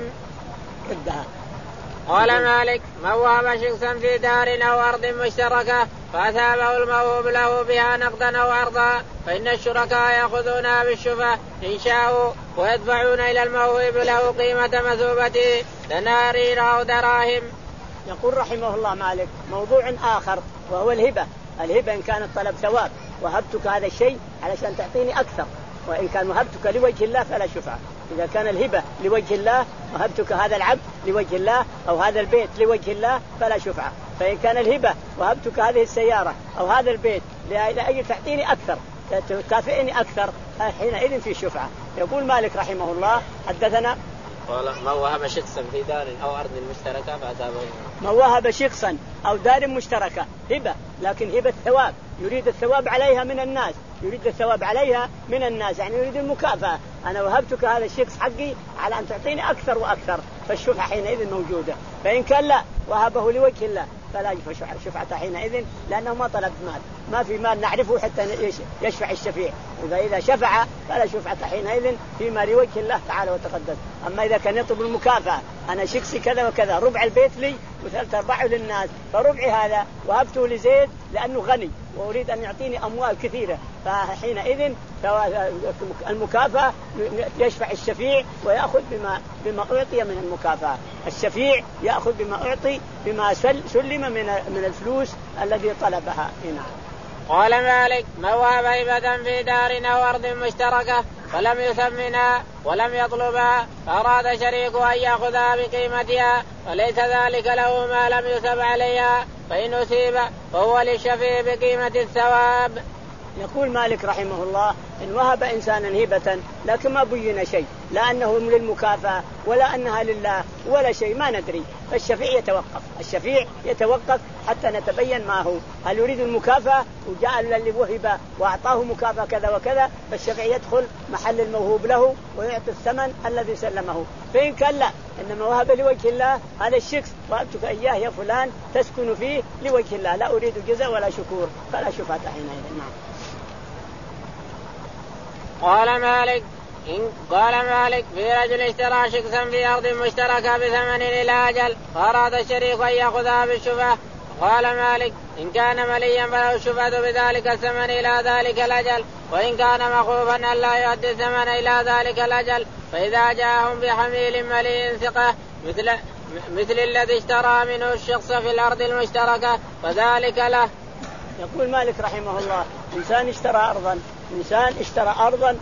قال مالك مواب شخصا في دار أو أرض مشتركة فأصابه الموهوب له بها نقدا أو أرضا فإن الشركاء يأخذونها بالشفعة إن شاءوا ويدفعون إلى الموهوب له قيمة مثوبته دنانير أو دراهم. يقول رحمه الله مالك موضوع آخر وهو الهبة. الهبة إن كانت طلب ثواب وهبتك هذا الشيء علشان تعطيني أكثر، وإن كان وهبتك لوجه الله فلا شفعة. إذا كان الهبة لوجه الله وهبتك هذا العبد لوجه الله أو هذا البيت لوجه الله فلا شفعة. فإن كان الهبة وهبتك هذه السيارة أو هذا البيت لأجل تعطيني أكثر تكافئني أكثر حينئذ في شفعة. يقول مالك رحمه الله حدثنا قال ما وهب شخصا في دار أو أرض مشتركة فأصابه ما وهب شخصا أو دار مشتركة هبة، لكن هبة ثواب يريد الثواب عليها من الناس، يريد الثواب عليها من الناس يعني يريد المكافأة. أنا وهبتك هذا الشخص حقي على أن تعطيني أكثر وأكثر فالشفعة حينئذ موجودة. فإن كان لا وهبه لوجه الله فلا يشفع شفعة حينئذ لأنه ما طلب مال، ما في مال نعرفه حتى يشفع الشفيع. فإذا شفع فلا شفعة حينئذ فيما لوجه الله تعالى وتقدس. أما إذا كان يطلب المكافأة أنا شخصي كذا وكذا ربع البيت لي وثلاثة أرباعه للناس فربعي هذا وهبته لزيد لأنه غني وأريد أن يعطيني أموال كثيرة فحينئذ المكافأة يشفع الشفيع ويأخذ بما بما أعطي من المكافأة. الشفيع يأخذ بما أعطي بما سلم من من الفلوس الذي طلبها. هنا قال مالك مواب هبة في دار أو أرض مشتركة فلم يثمنها ولم يطلبها فأراد شريك أن يأخذها بقيمتها وليس ذلك له ما لم يثب عليها فإن أصيب فهو للشفيع بقيمة الثواب. يقول مالك رحمه الله إن وهب إنسانا هبة لكن ما بين شيء لا أنه للمكافأة ولا أنها لله ولا شيء ما ندري فالشفيع يتوقف الشفيع يتوقف حتى نتبين ما هو هل يريد المكافأة وجاء الذي وهب وأعطاه مكافأة كذا وكذا فالشفيع يدخل محل الموهوب له ويعطي الثمن الذي سلمه. فإن كان لا إنما وهب لوجه الله هذا الشخص وهبتك إياه يا فلان تسكن فيه لوجه الله لا أريد جزاء ولا شكور فلا شفعة حينئذ. نعم. قال مالك إن قال مالك في رجل اشترى شخصا في أرض مشتركة بثمن إلى أجل فأراد الشريك أن يأخذها بالشفعة قال مالك إن كان مليا فله الشفعة بذلك الثمن إلى ذلك الأجل، وإن كان مخوفا أن لا يؤدي الثمن إلى ذلك الأجل فإذا جاءهم بحميل مليء ثقة مثل مثل الذي اشترى منه الشخص في الأرض المشتركة فذلك له. يقول مالك رحمه الله إنسان اشترى أرضا إنسان اشترى أرضا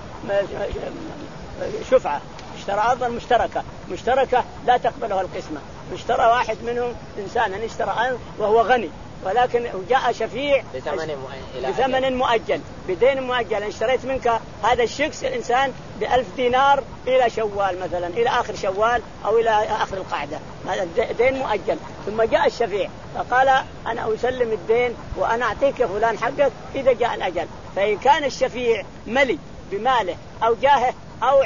شفعة، اشترى أرضا مشتركة مشتركة لا تقبلها القسمة، اشترى واحد منهم إنسانا اشترى أرض وهو غني ولكن جاء شفيع بثمن بثمن مؤجل بدين مؤجل، اشتريت منك هذا الشخص الإنسان بألف دينار إلى شوال مثلا إلى آخر شوال أو إلى آخر القعدة، هذا دين مؤجل، ثم جاء الشفيع فقال أنا أسلم الدين وأنا أعطيك يا فلان حقك إذا جاء الأجل. فإن كان الشفيع ملي بماله أو جاهه أو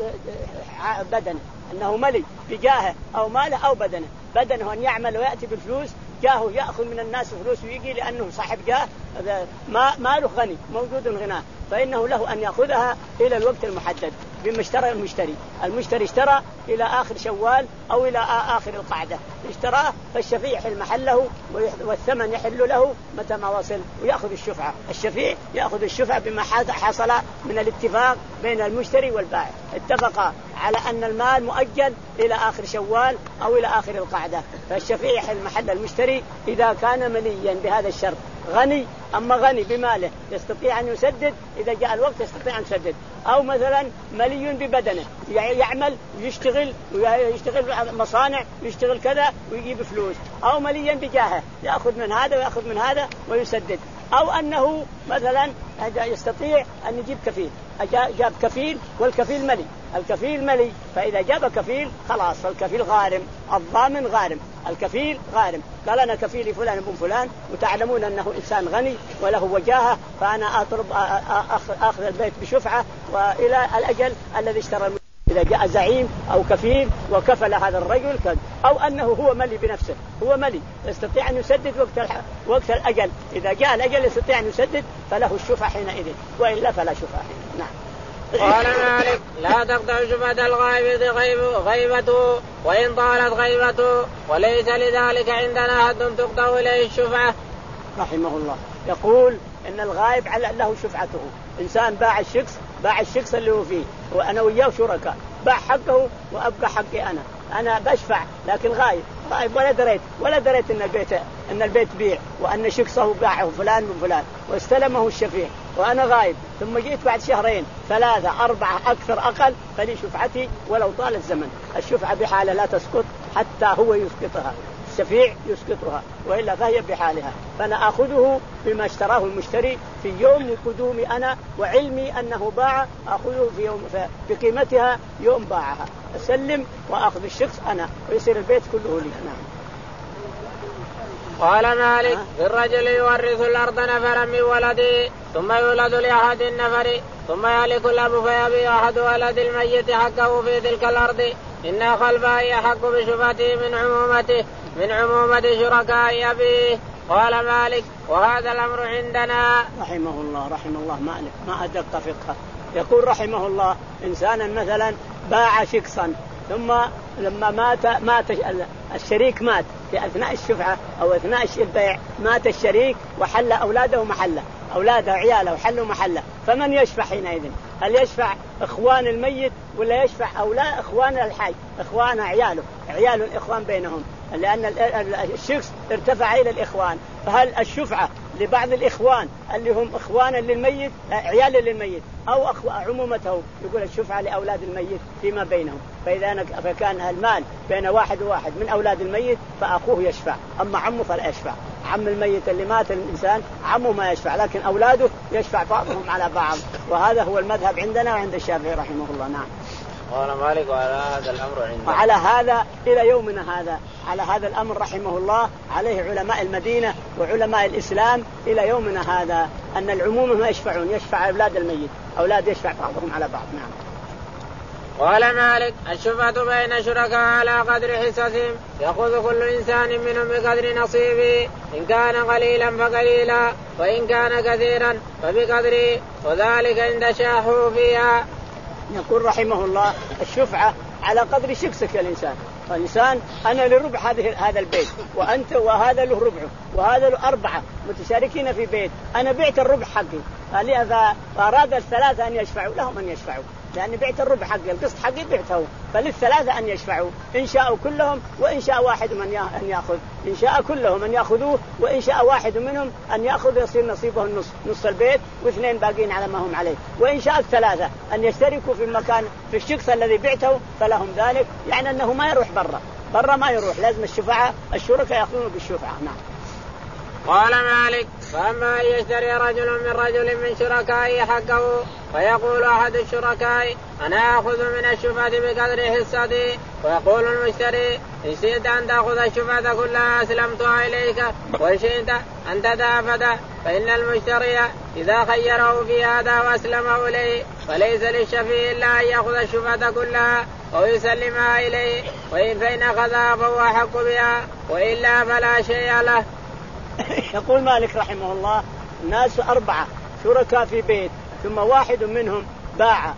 بدنه، أنه ملي بجاهه أو ماله أو بدنه، بدنه أن يعمل ويأتي بالفلوس، جاهه يأخذ من الناس فلوس ويجي لأنه صاحب جاه، ما ماله غني موجود غناه، فإنه له أن يأخذها إلى الوقت المحدد بما اشترى المشتري. المشتري اشترى إلى آخر شوال أو إلى آخر القعدة اشتراه، فالشفيع يحل محله والثمن يحل له متى ما وصل ويأخذ الشفعة. الشفيع يأخذ الشفعة بما حصل من الاتفاق بين المشتري والبائع، اتفقا على أن المال مؤجل إلى آخر شوال أو إلى آخر القعدة، فالشفيع يحل محل المشتري إذا كان مليا بهذا الشرط، غني أما غني بماله يستطيع أن يسدد إذا جاء الوقت يستطيع أن يسدد، أو مثلا ملي ببدنه يعمل ويشتغل ويشتغل مصانع ويشتغل كذا ويجيب فلوس، أو مليا بجاهه يأخذ من هذا ويأخذ من هذا ويسدد، أو أنه مثلا يستطيع أن يجيب كفيل، جاب كفيل والكفيل ملي، الكفيل ملي فإذا جاب كفيل خلاص فالكفيل غارم، الضامن غارم، الكفيل غارم، قال أنا كفيلي فلان ابن فلان وتعلمون أنه إنسان غني وله وجاهة فأنا أطلب أخذ البيت بشفعة وإلى الأجل الذي اشترى. إذا جاء زعيم أو كفيل وكفل هذا الرجل كذا، أو أنه هو ملي بنفسه، هو ملي يستطيع أن يسدد وقت وقت الأجل، إذا جاء الأجل يستطيع أن يسدد فله الشفعة حينئذ، وإلا فلا شفعة. نعم. قال مالك لا تقطع شفعة الغائب غيبته وإن طالت غيبته وليس لذلك عندنا حد تقطع إليه الشفعة. رحمه الله يقول إن الغائب على له شفعته، إنسان باع الشخص باع الشخص اللي هو فيه وأنا وياه شركاء، باع حقه وأبقى حقي أنا أنا بشفع لكن غايب غايب ولا دريت ولا دريت إن البيت إن البيت بيع وأن شخصه باعه فلان من فلان واستلمه الشفيع وأنا غايب، ثم جيت بعد شهرين ثلاثة أربعة أكثر أقل فلي شفعتي ولو طال الزمن. الشفعة بحالة لا تسقط حتى هو يسقطها، الشفيع يسقطها وإلا فهي بحالها، فأنا أخذه بما اشتراه المشتري في يوم قدومي أنا وعلمي أنه باع، أخذه في يوم بقيمتها يوم باعها، أسلم وأخذ الشخص أنا ويصير البيت كله لي. نعم. قال مالك الرجل يورث الأرض نفرا من ولده ثم يولد لأحد النفر ثم يهلك الأب فيبيع أحد ولد الميت حقه في تلك الأرض إن خلفه يحق بشفعته من عمومته من عمومة شركاء أبيه. قال مالك وهذا الأمر عندنا. رحمه الله رحمه الله مالك ما أدق فقه. يقول رحمه الله إنسانا مثلا باع شخصا ثم لما مات مات الشريك مات في أثناء الشفعة أو أثناء البيع مات الشريك وحل أولاده محله أولاده عياله وحلوا محله، فمن يشفع حينئذ؟ هل يشفع إخوان الميت ولا يشفع أولاد إخوان الحي إخوان عياله عيال الإخوان بينهم، لأن الشخص ارتفع إلى الإخوان، فهل الشفعة لبعض الإخوان اللي هم إخوانا للميت عيال للميت أو عمومته؟ يقول الشفعة لأولاد الميت فيما بينهم، فإذا فكان المال بين واحد وواحد من أولاد الميت فأخوه يشفع، أما عمه فلا يشفع. عم الميت اللي مات الإنسان عمه ما يشفع لكن أولاده يشفع بعضهم على بعض، وهذا هو المذهب عندنا وعند الشافعي رحمه الله. نعم. قال مالك وعلى هذا الأمر عندنا وعلى هذا إلى يومنا هذا على هذا الأمر رحمه الله عليه علماء المدينة وعلماء الإسلام إلى يومنا هذا أن العموم ما يشفعون، يشفع أولاد الميت أولاد يشفع بعضهم على بعض. نعم. قال مالك الشفعة بين شركاء على قدر حصصهم يأخذ كل إنسان منهم بقدر نصيبه إن كان قليلا فقليلا وإن كان كثيرا فبقدره وذلك عند شاحوا فيها. يقول رحمه الله الشفعة على قدر شخصك الإنسان، فالإنسان أنا لربع هذه هذا البيت وأنت وهذا له ربعه وهذا له أربعة متشاركين في بيت، أنا بعت الربع حقي، فأراد الثلاثة أن يشفعوا لهم أن يشفعوا، لأن بعت الربع حقي القسط حقي بعته، فللثلاثة أن يشفعوا إن شاءوا كلهم وإن شاء واحد من أن يأخذ، إن شاء كلهم أن يأخذوه وإن شاء واحد منهم أن يأخذ يصير نصيبه النص نص البيت واثنين باقين على ما هم عليه، وإن شاء الثلاثة أن يشتركوا في المكان في الشخص الذي بعته فلهم ذلك، يعني أنه ما يروح برا برا ما يروح، لازم الشفعاء الشركاء يأخذون بالشفعة. نعم. قال مالك فأما أن يشتري رجل من رجل من شركائه حقه فيقول أحد الشركاء أنا أخذ من الشفعة بقدر حصتي، ويقول المشتري إن شئت أن تأخذ الشفعة كلها أسلمتها إليك وإن شئت أن تتعفد، فإن المشتري إذا خيره في هذا وأسلمه إليه فليس للشفيع إلا أن يأخذ الشفعة كلها أو يسلمها إليه، وإن فإن أخذها فهو أحق بها وإلا فلا شيء له. يقول مالك رحمه الله الناس أربعة شركاء في بيت ثم واحد منهم باع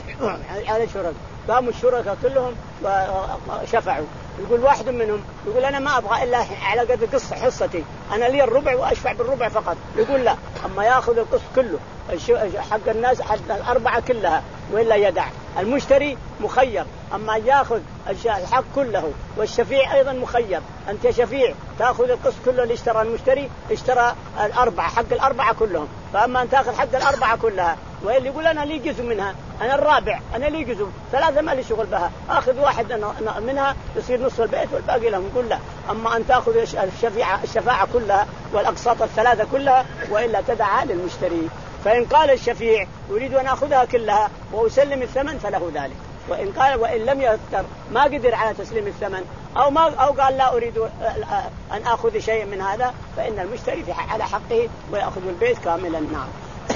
على شركاء، قاموا الشركاء كلهم وشفعوا، يقول واحد منهم يقول أنا ما أبغى إلا على قد قصة حصتي، أنا لي الربع وأشفع بالربع فقط، يقول لا أما يأخذ القسط كله حق الناس حق الأربعة كلها وإلا يدع. المشتري مخير أما يأخذ الحق كله، والشفيع أيضا مخير، أنت شفيع تأخذ القسط كله اللي اشترى المشتري اشترى الأربعة حق الأربعة كلهم، فأما أن تأخذ حق الأربعة كلها واللي يقول أنا لي جزء منها أنا الرابع أنا لي جزء ثلاثة ما لي شغل بها أخذ واحد منها يصير نصف البيت والباقي لهم، يقول لا أما أن تأخذ الشفاعة الشفاعة كلها والأقساط الثلاثة كلها وإلا تدعها للمشتري. فإن قال الشفيع أريد أن أخذها كلها وأسلم الثمن فله ذلك، وإن قال وإن لم يقدر ما قدر على تسليم الثمن أو ما أو قال لا أريد أن أخذ شيء من هذا فإن المشتري على حقه ويأخذ البيت كاملا. نعم.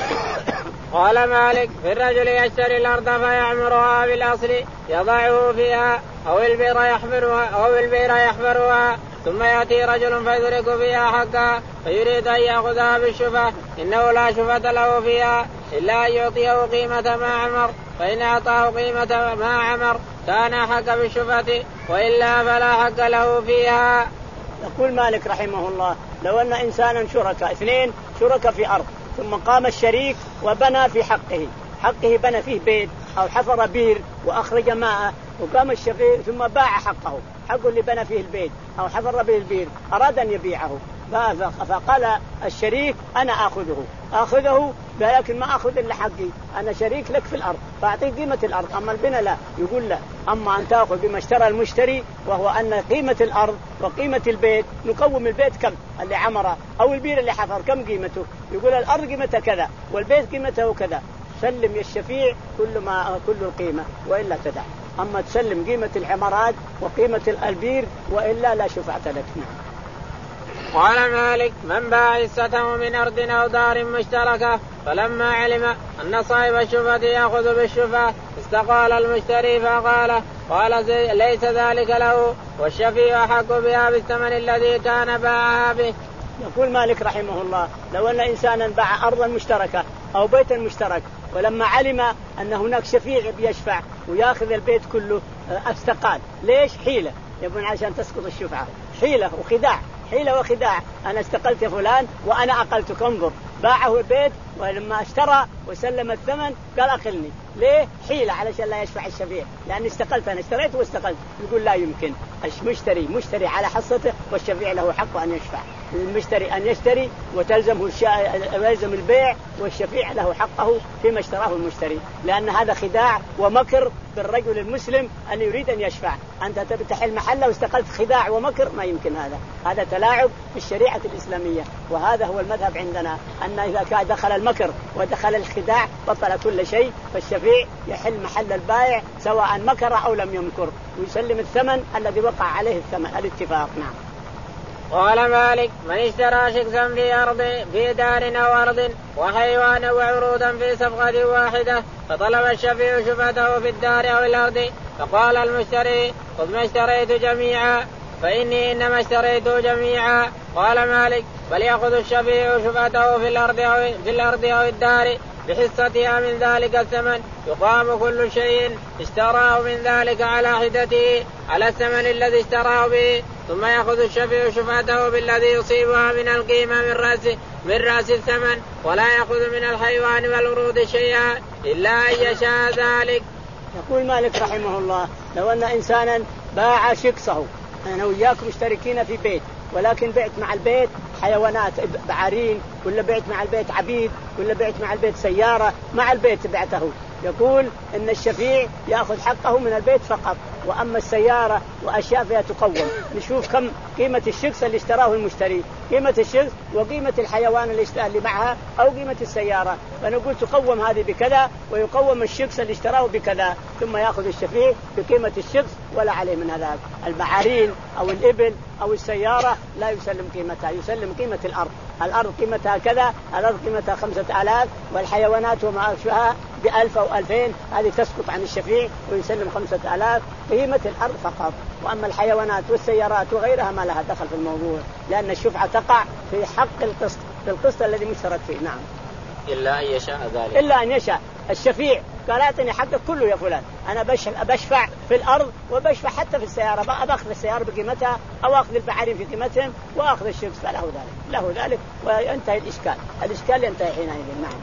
قال مالك في الرجل يشتري الأرض فيعمرها بالأصل يضعه فيها أو البئر يحفرها أو البئر يحفرها ثم يأتي رجل فيدرك فيها حقا فيريد أن يأخذها بالشفعة إنه لا شفعة له فيها إلا أن يعطيه قيمة ما عمر، فإن أعطاه قيمة ما عمر كان حق بالشفعة وإلا فلا حق له فيها. يقول مالك رحمه الله لو أن إنسانا شركاء اثنين شركاء في أرض ثم قام الشريك وبنى في حقه حقه بنى فيه بيت أو حفر بير وأخرج ماءه وقام الشفيع ثم باع حقه حقه اللي بنى فيه البيت أو حفر به البير أراد أن يبيعه فقال الشريك أنا أخذه أخذه لكن ما أخذ إلا حقي أنا شريك لك في الأرض فأعطيه قيمة الأرض أما البناء لا. يقول لا أما أن تأخذ بما اشترى المشتري وهو أن قيمة الأرض وقيمة البيت نقوم البيت كم اللي عمره أو البير اللي حفر كم قيمته، يقول الأرض قيمتها كذا والبيت قيمته كذا، سلم يا الشفيع كل ما كل القيمة وإلا تدع، أما تسلم قيمة العمارات وقيمة البير وإلا لا شفعة لك. قال مالك من باع حصته من أرض أو دار مشتركة فلما علم أن صاحب الشفعة يأخذ بالشفعة استقال المشتري فقال قال ليس ذلك له والشفيع أحق بها بالثمن الذي كان باعها به. يقول مالك رحمه الله لو أن إنسانا باع أرضا مشتركة أو بيتا مشترك ولما علم أن هناك شفيع يشفع ويأخذ البيت كله استقال. ليش؟ حيلة يبون عشان تسقط الشفعة، حيلة وخداع حيلة وخداع، أنا استقلت فلان وأنا أقلتك انظر، باعه البيت ولما اشترى وسلم الثمن قال أقلني. ليه؟ حيلة علشان لا يشفع الشفيع لأن استقلت أنا اشتريت واستقلت. يقول لا يمكن، المشتري مشتري على حصته والشفيع له حق أن يشفع، المشتري أن يشتري وتلزمه الشا... يلزم البيع والشفيع له حقه فيما اشتراه المشتري، لأن هذا خداع ومكر بالرجل المسلم أن يريد أن يشفع. أنت تبي تحل محله واستقلت خداع ومكر ما يمكن، هذا هذا تلاعب في الشريعة الإسلامية، وهذا هو المذهب عندنا أن إذا كان دخل المكر ودخل الخداع بطل كل شيء، فالشفيع يحل محل البائع سواء مكر أو لم يمكر ويسلم الثمن الذي وقع عليه الثمن الاتفاق. نعم. قال مالك من اشترى شخصا في أرض في دار أو أرض وحيوانا وعروضا في صفقة واحدة فطلب الشفيع شفعته في الدار أو الأرض فقال المشتري خذ ما اشتريت جميعا فإني إنما اشتريته جميعا. قال مالك بل يأخذ الشفيع شفعته في الأرض أو في الأرض أو الدار بحصتها من ذلك الثمن يقام كل شيء اشتراه من ذلك على حدته على الثمن الذي اشتراه به، ثم يأخذ الشفيع شفعته بالذي يصيبها من القيمة من رأس من رأس الثمن، ولا يأخذ من الحيوان والورود شيئا إلا أن يشاء ذلك. يقول مالك رحمه الله: لو أن إنسانا باع شقصه، أنا وياك مشتركين في بيت، ولكن بعت مع البيت حيوانات بعارين، ولا بعت مع البيت عبيد، ولا بعت مع البيت سيارة، مع البيت بعته، يقول إن الشفيع يأخذ حقه من البيت فقط، وأما السيارة وأشياء فيها تقوم. نشوف كم قيمة الشخص اللي اشتراه المشتري، قيمة الشخص وقيمة الحيوان اللي اللي معها أو قيمة السيارة، فنقول تقوم هذه بكذا ويقوم الشخص اللي اشتراه بكذا، ثم يأخذ الشفيع بقيمة الشخص ولا عليه من هذا. البعارين أو الإبل أو السيارة لا يسلم قيمتها، يسلم قيمة الأرض، الأرض قيمتها كذا، الأرض قيمتها خمسة آلاف، والحيوانات وما أشبهها بألف أو ألفين، هذه تسقط عن الشفيع ويسلم خمسة آلاف قيمة الأرض فقط. وأما الحيوانات والسيارات وغيرها ما لها دخل في الموضوع، لأن الشفعة تقع في حق القسط، في القسط الذي مشترك فيه. نعم. إلا أن يشاء ذلك. إلا أن يشاء الشفيع قال أعطني حقك كله يا فلان، أنا بشفع في الأرض وبشفع حتى في السيارة، بأخذ السيارة بقيمتها أو أخذ البعارين في قيمتهم وأخذ الشخص، فله ذلك، له ذلك، وينتهي الإشكال، الإشكال ينتهي حينئذ. نعم.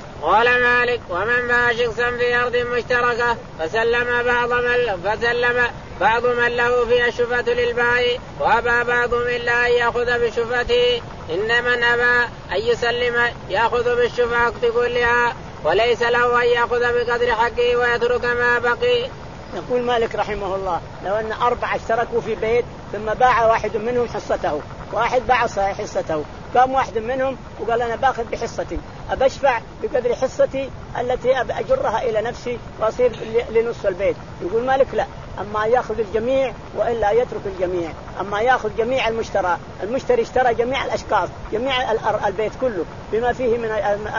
قال مالك: ومن باع شخصا في أرض مشتركة فسلم بعض من فسلم بعض من له فيها الشفعة للبائع، وأبى بعضهم إلا أن يأخذ بشفعته، إن من أبى أن يسلم يأخذ بالشفعة كلها، وليس له أن يأخذ بقدر حقه ويترك ما بقي. يقول مالك رحمه الله: لو أن أربعة اشتركوا في بيت ثم باع واحد منهم حصته، واحد باع حصته، قام واحد منهم وقال أنا باخذ بحصتي، أبشفع بقدر حصتي التي أجرها إلى نفسي وأصير لنصف البيت. يقول مالك: لا، أما يأخذ الجميع وإلا يترك الجميع. أما يأخذ جميع المشترى، المشتري اشترى جميع الأشخاص، جميع البيت كله بما فيه من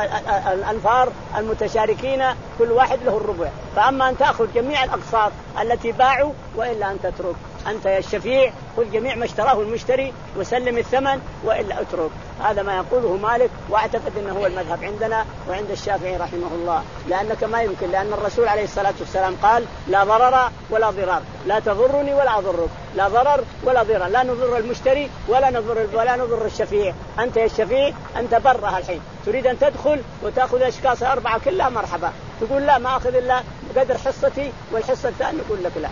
الأنفار المتشاركين، كل واحد له الربع. فأما أن تأخذ جميع الأقساط التي باعوا وإلا أن تترك، أنت يا الشفيع خذ جميع ما اشتراه المشتري وسلم الثمن وإلا أترك. هذا ما يقوله مالك، وأعتقد أنه هو المذهب عندنا وعند الشافعي رحمه الله، لأنك ما يمكن، لأن الرسول عليه الصلاة والسلام قال: لا ضرر ولا ضرار، لا تضرني ولا أضرك، لا ضرر ولا ضرر، لا نضر المشتري ولا نضر ولا نضر الشفيع. أنت يا الشفيع أنت برها الحين، تريد أن تدخل وتأخذ أشخاص أربعة كلها مرحبا، تقول لا ما أخذ إلا بقدر حصتي والحصة الثانية، نقول لك لا.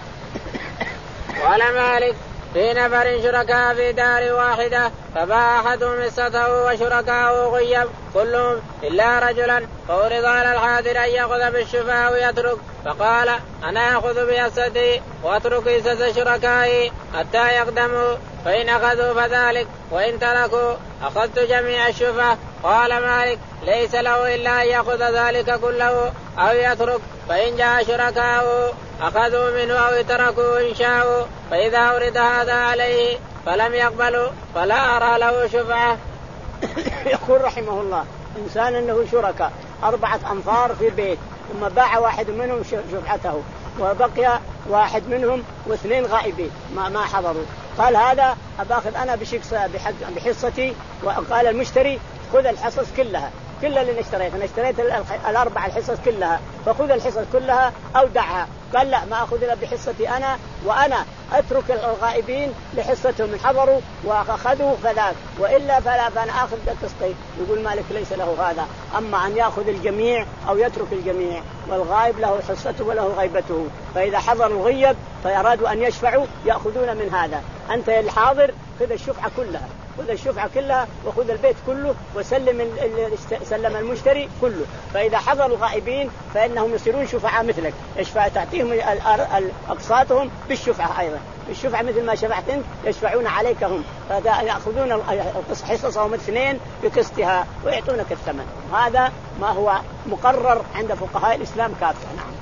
قال مالك: في نفر شركاء في دار واحدة فباع أحدهم حصته وشركاءه غيب كلهم إلا رجلا، فورض على الحاضر أن يأخذ بالشفعة ويترك، فقال: أنا أخذ بحصتي وأترك حصة شركائي حتى يقدموا، فإن أخذوا فذلك، وإن تركوا أخذت جميع الشفعة. قال مالك: ليس له إلا أن يأخذ ذلك كله أو يترك، فإن جاء شركاءه أخذوا منه أو تركوا إن شاءوا، فإذا أورد هذا عليه فلم يقبلوا فلا أرى له شفعة. يقول رحمه الله: إنسان له شركاء أربعة أنفار في بيت، ثم باع واحد منهم شفعته وبقي واحد منهم واثنين غائبين ما ما حضروا، قال هذا أباخذ أنا بشخص بحصتي، وقال المشتري: خذ الحصص كلها كل اللي اشتريت، أنا اشتريت الأربع الحصص كلها، فخذ الحصص كلها أو دعها. قال: لا، ما أخذ إلا بحصتي أنا، وأنا أترك الغائبين لحصتهم من حضروا وأخذوا فذاك، وإلا فلا فأنا أخذ قسطي. يقول مالك: ليس له هذا، أما أن يأخذ الجميع أو يترك الجميع، والغائب له حصته وله غيبته، فإذا حضروا غيب فيرادوا أن يشفعوا يأخذون من هذا. أنت الحاضر خذ الشفعة كلها، خذ الشفعة كلها وخذ البيت كله وسلم سلم المشتري كله، فإذا حضروا غائبين فإنهم يصيرون شفعاء مثلك، يشفع تعطيهم أقساطهم بالشفعة أيضا، بالشفعة مثل ما شفعت أنت يشفعون عليك هم، فيأخذون حصصهم اثنين بقسطها ويعطونك الثمن. هذا ما هو مقرر عند فقهاء الإسلام كافة. نعم.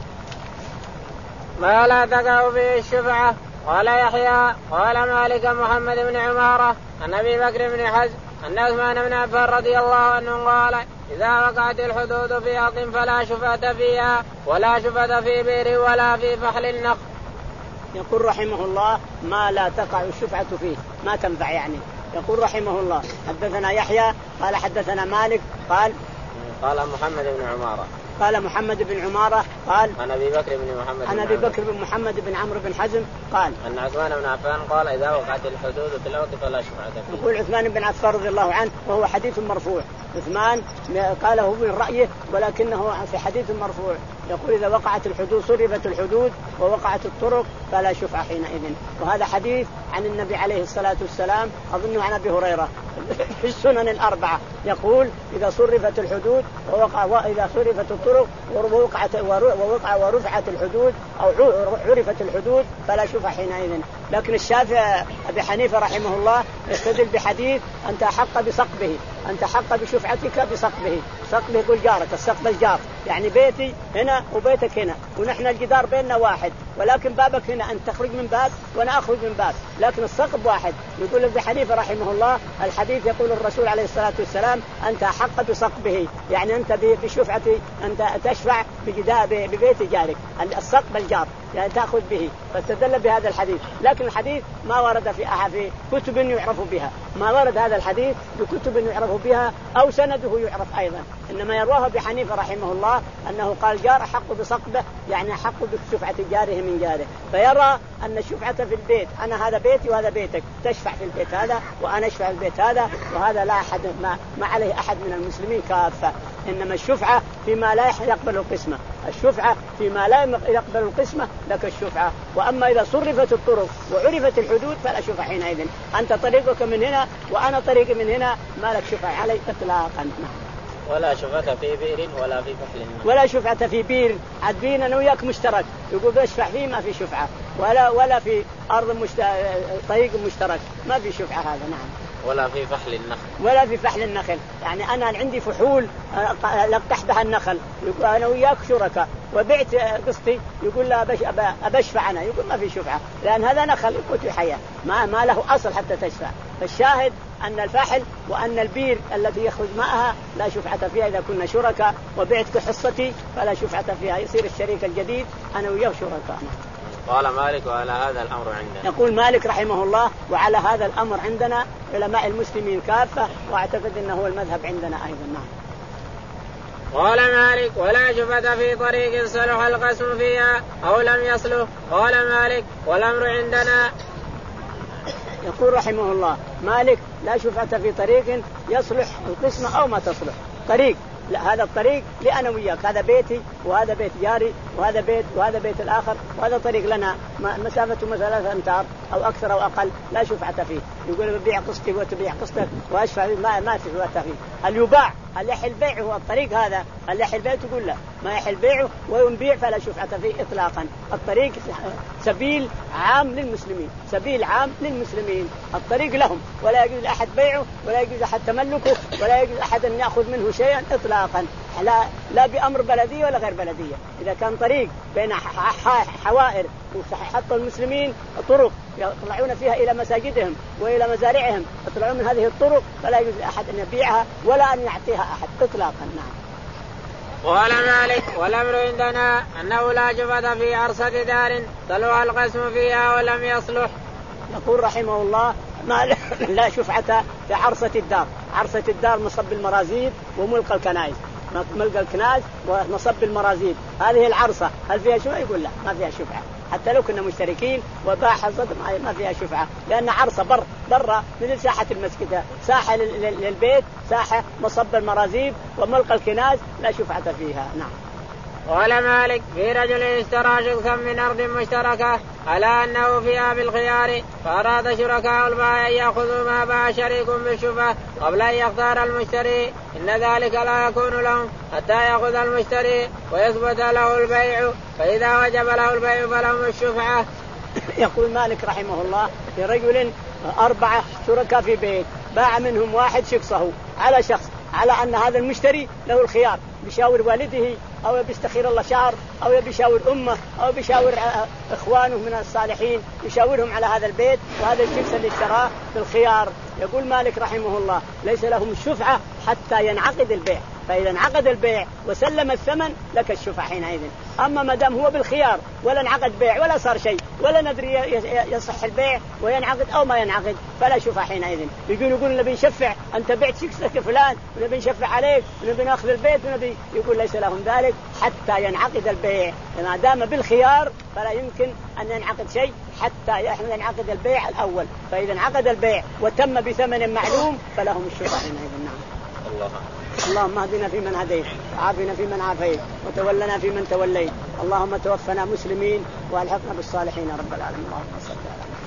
ما لا تقع به الشفعة. قال يحيى: قال مالك محمد بن عمارة عن أبي بكر بن حزم أن عثمان بن عفان رضي الله عنه قال: إذا وقعت الحدود في أرض فلا شفعة فيها، ولا شفعة في بئر ولا في فحل النخل. يقول رحمه الله: ما لا تقع الشفعة فيه، ما تنفع يعني. يقول رحمه الله: حدثنا يحيى قال حدثنا مالك قال قال محمد بن عمارة قال محمد بن عمارة قال عن أبي بكر بن محمد عن أبي بكر بن محمد بن عمرو بن حزم قال أن عثمان بن عفان قال إذا وقعت الحدود في الأرض فلا شفعة فيه. يقول عثمان بن عفان رضي الله عنه وهو حديث مرفوع. عثمان قاله من رأيه ولكنه في حديث مرفوع يقول إذا وقعت الحدود صرفت الحدود ووقعت الطرق فلا شفعة حينئذ. وهذا حديث عن النبي عليه الصلاة والسلام أظنه عن أبي هريرة في السنن الأربعة يقول إذا صرفت الحدود ووقع وإذا صرفت الطرق ووقعت ووقع ورفعت الحدود أو عرفت الحدود فلا شفعة حينئذ. لكن الشافعي أبي حنيفة رحمه الله يستدل بحديث أنت أحق بسقبه أنت أحق بشفعتك بسقبه. سقبه يقول جارك السقب الجار يعني بيتي هنا وبيتك هنا ونحن الجدار بيننا واحد ولكن بابك هنا أنت تخرج من باب وأنا أخرج من باب لكن السقب واحد. يقول أبي حنيفة رحمه الله الحديث يقول الرسول عليه الصلاة والسلام أنت أحق بسقبه يعني أنت بشفعتي أنت تشفع ببيت جارك السقب الجار يعني تأخذ به. فاستدل بهذا الحديث لكن الحديث ما ورد في أحد في كتب يعرف بها ما ورد هذا الحديث بكتب يعرف بها أو سنده يعرف أيضا إنما يرواه بحنيفة رحمه الله أنه قال جار حق بسقبه يعني حق بشفعة جاره من جاره. فيرى أن الشفعة في البيت أنا هذا بيتي وهذا بيتك تشفع في البيت هذا وأنا أشفع في البيت هذا وهذا لا أحد ما, ما عليه أحد من المسلمين كافة. إنما الشفعة فيما لا يقبل القسمة الشفعة فيما لا يقبل القسمة لك الشفعة. وأما إذا صرفت الطرق وعرفت الحدود فلا شفعة حينئذ أنت طريقك من هنا وأنا طريقي من هنا ما لك شفعة علي إطلاقا. ولا شفعة في بئر ولا في فحل ولا شفعة في بئر عدبين أنا وياك مشترك يقول بشفع فيه ما في شفعة ولا ولا في أرض مشت... طريق مشترك ما في شفعة هذا. نعم. ولا في فحل النخل ولا في فحل النخل يعني أنا عندي فحول لقح بها النخل يقول أنا وياك شركاء وبعت قسطي يقول لا أبش أبشفع أنا يقول ما في شفعة لأن هذا نخل يقول في حياة ما ما له أصل حتى تشفع. فالشاهد أن الفحل وأن البير الذي يخرج معها لا شفعة فيها إذا كنا شركاء وبعت حصتي فلا شفعة فيها يصير الشريك الجديد أنا وياه شركاء. قال مالك وعلى هذا الأمر عندنا. يقول مالك رحمه الله وعلى هذا الأمر عندنا علماء المسلمين كافة واعتقد أنه هو المذهب عندنا أيضا. نعم. قال مالك ولا شفعة في طريق صلح القسم فيها أو لم يصلح. قال مالك والأمر عندنا. يقول رحمه الله مالك لا شفعة في طريق يصلح القسم أو ما تصلح. طريق لا هذا الطريق لأنا وياك هذا بيتي وهذا بيت جاري وهذا بيت وهذا بيت الآخر وهذا طريق لنا مسافته مثلا ثلاثة أمتار أو أكثر أو أقل لا شفعة فيه. يقول ببيع قسطي وتبيع قسطك وأشفع ما ما في شفعة فيه. هل يباع هل يحل بيعه هو الطريق هذا هل يحل بيعه تقول لا ما يحل بيعه وينبيع فلا شفعة فيه إطلاقا. الطريق سبيل عام للمسلمين سبيل عام للمسلمين الطريق لهم ولا يجوز أحد بيعه ولا يجوز أحد تملكه ولا يجوز أحد أن يأخذ منه شيئا إطلاقا لا, لا بأمر بلدية ولا غير بلدية. إذا كان طريق بين حوائر وحتى المسلمين طرق يطلعون فيها إلى مساجدهم وإلى مزارعهم يطلعون من هذه الطرق فلا يجوز أحد أن يبيعها ولا أن يعطيها أحد إطلاقا. نعم. وقال مالك والأمر عندنا أنه لا شفعة في عرصة دار صلح القسم فيها ولم يصلح. يقول رحمه الله ما لا شفعة في عرصة الدار. عرصة الدار مصب المرازيب وملك الكنائس ملك الكنائس ومصب المرازيب هذه العرصة هل فيها شفعة؟ يقول لا ما فيها شفعة حتى لو كنا مشتركين وباع حصة ما فيها شفعة لأن عرصة بر برا مثل ساحة المسجد ساحة للبيت ساحة مصب المرازيب وملك الكنائس لا شفعة فيها. نعم. قال مالك في رجل اشترى شقا من أرض مشتركة على أنه فيها بالخيار فأراد شركاء البائع أن يأخذوا ما باع شريك بالشفعة قبل أن يختار المشتري إن ذلك لا يكون لهم حتى يأخذ المشتري ويثبت له البيع فإذا وجب له البيع فلهم الشفعة. يقول مالك رحمه الله في رجل أربعة شركاء في بيت باع منهم واحد شخصه على شخص على أن هذا المشتري له الخيار بيشاور والده أو بيستخير الله شعر أو بيشاور أمه أو بيشاور إخوانه من الصالحين يشاورهم على هذا البيت وهذا الشخص اللي اشتراه بالخيار. يقول مالك رحمه الله ليس لهم الشفعة حتى ينعقد البيع فإذا انعقد البيع وسلم الثمن لك الشفعة حينئذ. أما ما دام هو بالخيار ولا انعقد بيع ولا صار شيء ولا ندري يصح البيع وينعقد أو ما ينعقد فلا شفعة حينئذ. يقول يقول نبي نشفع أنت بعت شخصك فلان ونبي نشفع عليك ونبي نأخذ البيت ونبي، يقول ليس لهم ذلك حتى ينعقد البيع. ما دام بالخيار فلا يمكن أن ينعقد شيء حتى ينعقد البيع الأول. فإذا انعقد البيع وتم بثمن معلوم فلهم الشفعة حينئذ. نعم. الله. اللهم اهدنا فيمن هديت وعافنا فيمن عافيت وتولنا فيمن توليت. اللهم توفنا مسلمين والحقنا بالصالحين رب العالمين. اللهم صل على محمد.